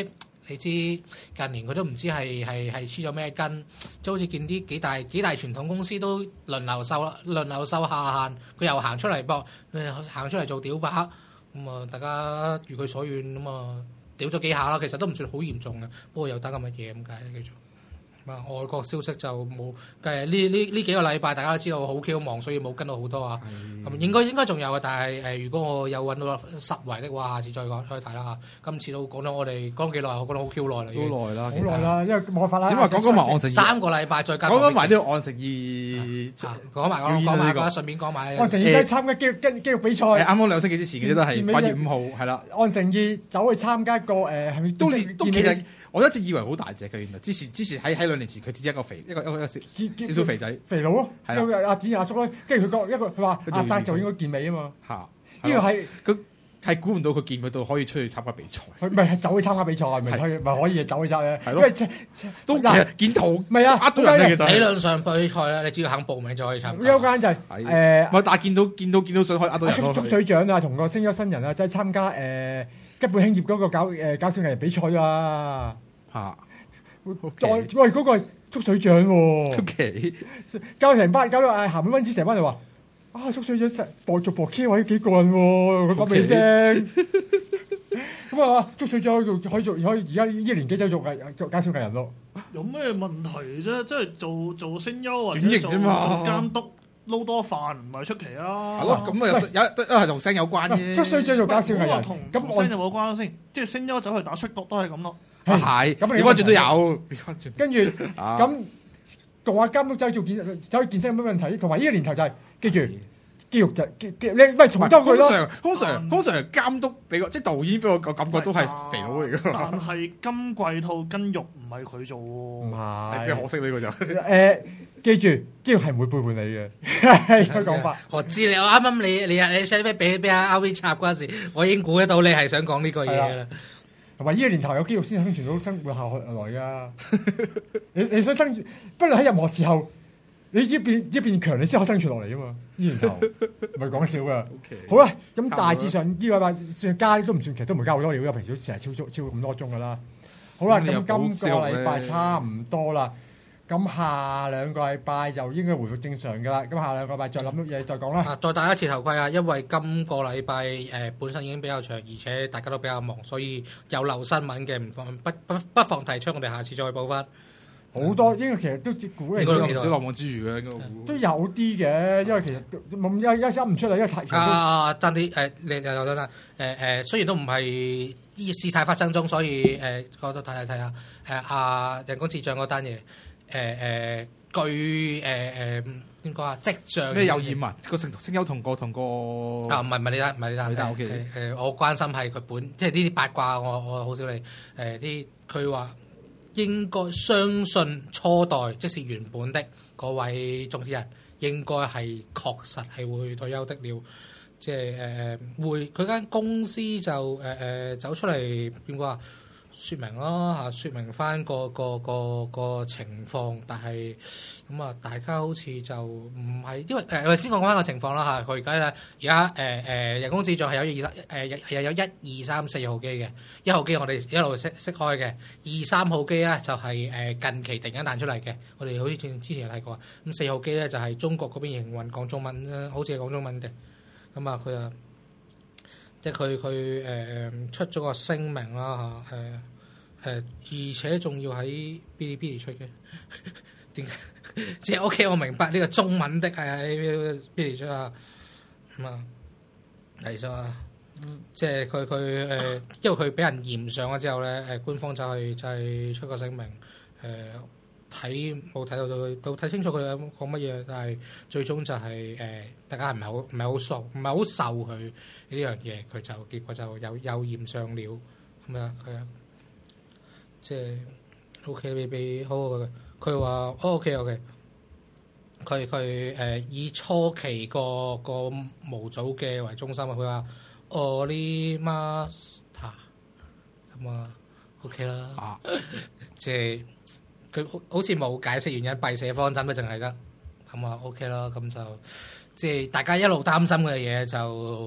你知近年佢都唔知係係係黐咗咩筋，即係好似見啲幾大幾大傳統公司都輪流收輪流收下限，佢又行出嚟搏，行出嚟做屌把，咁啊大家如佢所願咁啊屌咗幾下啦，其實都唔算好嚴重嘅，不過有得咁嘅嘢咁解叫做。啊！外國消息就冇，誒呢呢呢幾個禮拜大家都知道好 Q 忙，所以冇跟到好多啊。咁應該應該仲有嘅，但係誒、呃，如果我有揾到實惠的話，下次再講再睇啦嚇。今次都講咗我哋講幾耐，我覺得好 Q 耐啦，已經好耐啦， 好耐啦，因為冇辦法啦。 點話講講埋岸誠三個禮拜再加講講埋呢個岸誠義， 講埋講講埋講，順便講埋。 岸誠義去參加肌肉肌肌肉比賽， 啱啱兩星期之前嘅都係八月五號，係啦。 岸誠義走去參加個誒係咪都都其實。我一直以為好大隻嘅，原來之前之前喺喺兩年前佢只係一個肥一個一個少少少肥仔肥佬咯， 係啦， 阿子阿叔咧，跟住佢講一個佢話阿澤就應該健美啊嘛， 嚇， 呢個係佢係估唔到佢健美到可以出去參加比賽， 佢唔係走去參加比賽，咪可以咪可以走去參嘅， 係咯，都其實見圖唔係啊， 呃到人嘅， 理論上比賽咧，你只要肯報名就可以參加。 有間就係誒， 唔係但係見到見到見到想可以呃到人咯， 捉水獎啊，同個聲優新人啊，即係參加誒吉本興業嗰個搞誒搞笑藝人比賽啊， 嚇。 再喂嗰個捉水獎喎 ，OK， 搞成班搞到誒鹹妹溫子成班就話啊捉水獎實播做播 K 位幾過癮喎，佢講俾聲咁啊捉水獎可以做可以做可以而家一年幾就做藝做搞笑藝人咯。 有咩問題啫？即係做做聲優或者做做監督撈多飯唔係出奇啊！ 係咯，咁啊有都係同聲有關嘅。 捉水獎做搞笑藝人， 同同聲有冇關先？即係聲優走去打出國都係咁咯。 係，咁調翻轉都有， 跟住咁動畫監督走去做健走去健身有乜問題？同埋呢個年頭就係記住肌肉就肌肌，你咪重多佢咯。 通常通常通常監督俾個即係導演俾我個感覺都係肥佬嚟㗎嘛。 但係今季套筋肉唔係佢做喎， 唔係， 比較可惜呢個就誒記住肌肉係唔會背叛你嘅，係個講法。 我知你，我啱啱你你你 send 咩俾俾阿 R V 插嗰陣時，我已經估得到你係想講呢個嘢啦。同埋呢個年頭有肌肉先生存到生活下來噶，你你想生存，不論喺任何時候，你一變一變強，你先可以生存落嚟啊嘛！呢年頭唔係講笑噶。Okay, 好啦，咁大致上呢個禮拜算加都唔算，其實都唔會加好多料，因為平時成日超足超咁多鐘噶啦。好啦，咁今個禮拜差唔多啦。咁下兩個禮拜就應該回復正常㗎啦。咁下兩個禮拜再諗乜嘢再講啦。 啊，再戴一次頭盔啊！因為今個禮拜誒本身已經比較長，而且大家都比較忙，所以有留新聞嘅唔放不不不妨提出，我哋下次再報翻。好多應該其實都估嚟， 唔少落網之魚嘅應該都有啲嘅，因為其實冇一一噏唔出嚟，因為太啊爭啲誒，你又有得誒誒，雖然都唔係事態發生中，所以誒我都睇睇睇下誒啊人工智障嗰單嘢。誒誒據誒誒點講啊？跡象咩有驗啊？個聲聲優同個同個啊唔係唔係呢單唔係呢單， 呢單 OK 誒我關心係佢本即係呢啲八卦，我我好少理誒啲佢話應該相信初代即是原本的嗰位總之人應該係確實係會退休的了，即係誒誒會佢間公司就誒誒、呃、走出嚟點講啊？説明啦嚇，説明翻個個個個情況，但係咁啊，大家好似就唔係，因為誒我哋先講翻個情況啦嚇。佢而家咧，而家誒誒人工智障係有二十誒係有一二三四號機嘅，一號機我哋一路識識開嘅，二三號機咧就係誒近期突然間彈出嚟嘅，我哋好似之前有睇過。咁四號機咧就係中國嗰邊營運講中文，好似係講中文嘅。咁啊，佢啊〜即係佢佢誒出咗個聲明啦嚇，誒、呃、誒、呃，而且仲要喺嗶哩嗶哩出嘅，點解？即係 OK，我明白呢、這個中文的係喺嗶哩嗶哩出啊，咁啊嚟咗啊，即係佢佢誒，因為佢俾人驗上咗之後咧，誒、呃、官方就係、是、就係、是、出個聲明誒。呃睇冇睇到佢冇睇清楚佢講乜嘢，但係最終就係、是、誒、呃、大家係唔係好唔係好熟唔係好受佢呢樣嘢，佢就結果就有有驗上了咁啊佢啊，即係 OK 俾俾好好嘅，佢話哦 OK OK，佢佢誒以初期個個模組嘅為中心啊，佢話我呢 master 咁啊 OK 啦，啊、即係。佢好好似冇解釋原因，閉寫方針都淨係得咁啊 OK 啦，咁就即係大家一路擔心嘅嘢就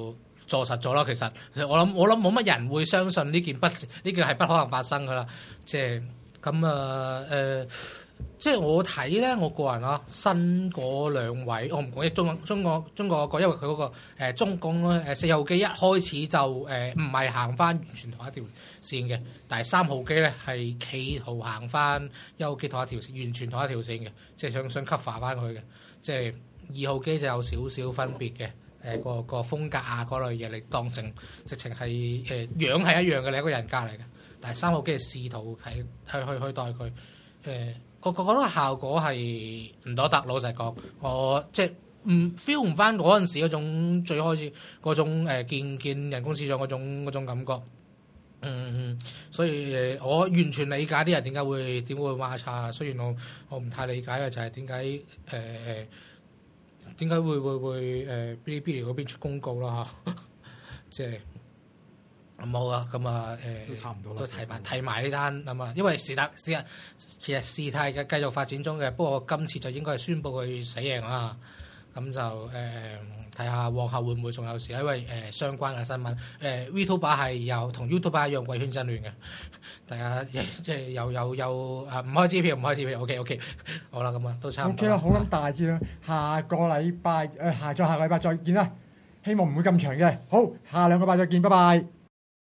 坐實咗啦。其實我諗我諗冇乜人會相信呢件不呢件係不可能發生噶啦。即係咁啊誒。即係我睇咧，我個人啊，新嗰兩位，我唔講，中國中國中國個，因為佢嗰、那個、呃、中共咧誒四號機一開始就誒唔係行翻完全同一條線嘅，但係三號機咧係企圖行翻一號機同一條線，完全同一條線嘅，即係想想 cover 翻佢嘅。即係二號機就有少少分別嘅，誒、呃、個個風格啊嗰類嘢，你當成直情係誒樣係一樣嘅，你一個人格嚟嘅。但係三號機係試圖係去去去代佢誒。呃我我覺得效果係唔多得，老實講，我即係唔 feel 唔翻嗰陣時嗰種最開始嗰種誒、呃、見見人工智障嗰種嗰種感覺，嗯，所以誒我完全理解啲人點解會點會話差，雖然我我唔太理解嘅就係點解誒誒點解會會會誒嗶哩嗶哩嗰邊出公告啦嚇，即係。冇啊，咁啊誒， 都差唔多啦， 都提埋提埋呢單咁啊，因為事態事其實事態嘅繼續發展中嘅，不過今次就應該係宣布佢死刑啦。咁就誒睇下往後會唔會仲有事，因為誒、呃、相關嘅新聞誒、呃、VTuber 係有同 YouTuber 一樣貴圈真亂嘅，大家即係有有有啊唔開支票唔開支票 OK OK 好啦，咁啊都差唔多。 OK 啦，好咁大致啦，下個禮拜誒下再下個禮拜再見啦，希望唔會咁長嘅。好，下兩個禮拜再見，拜拜。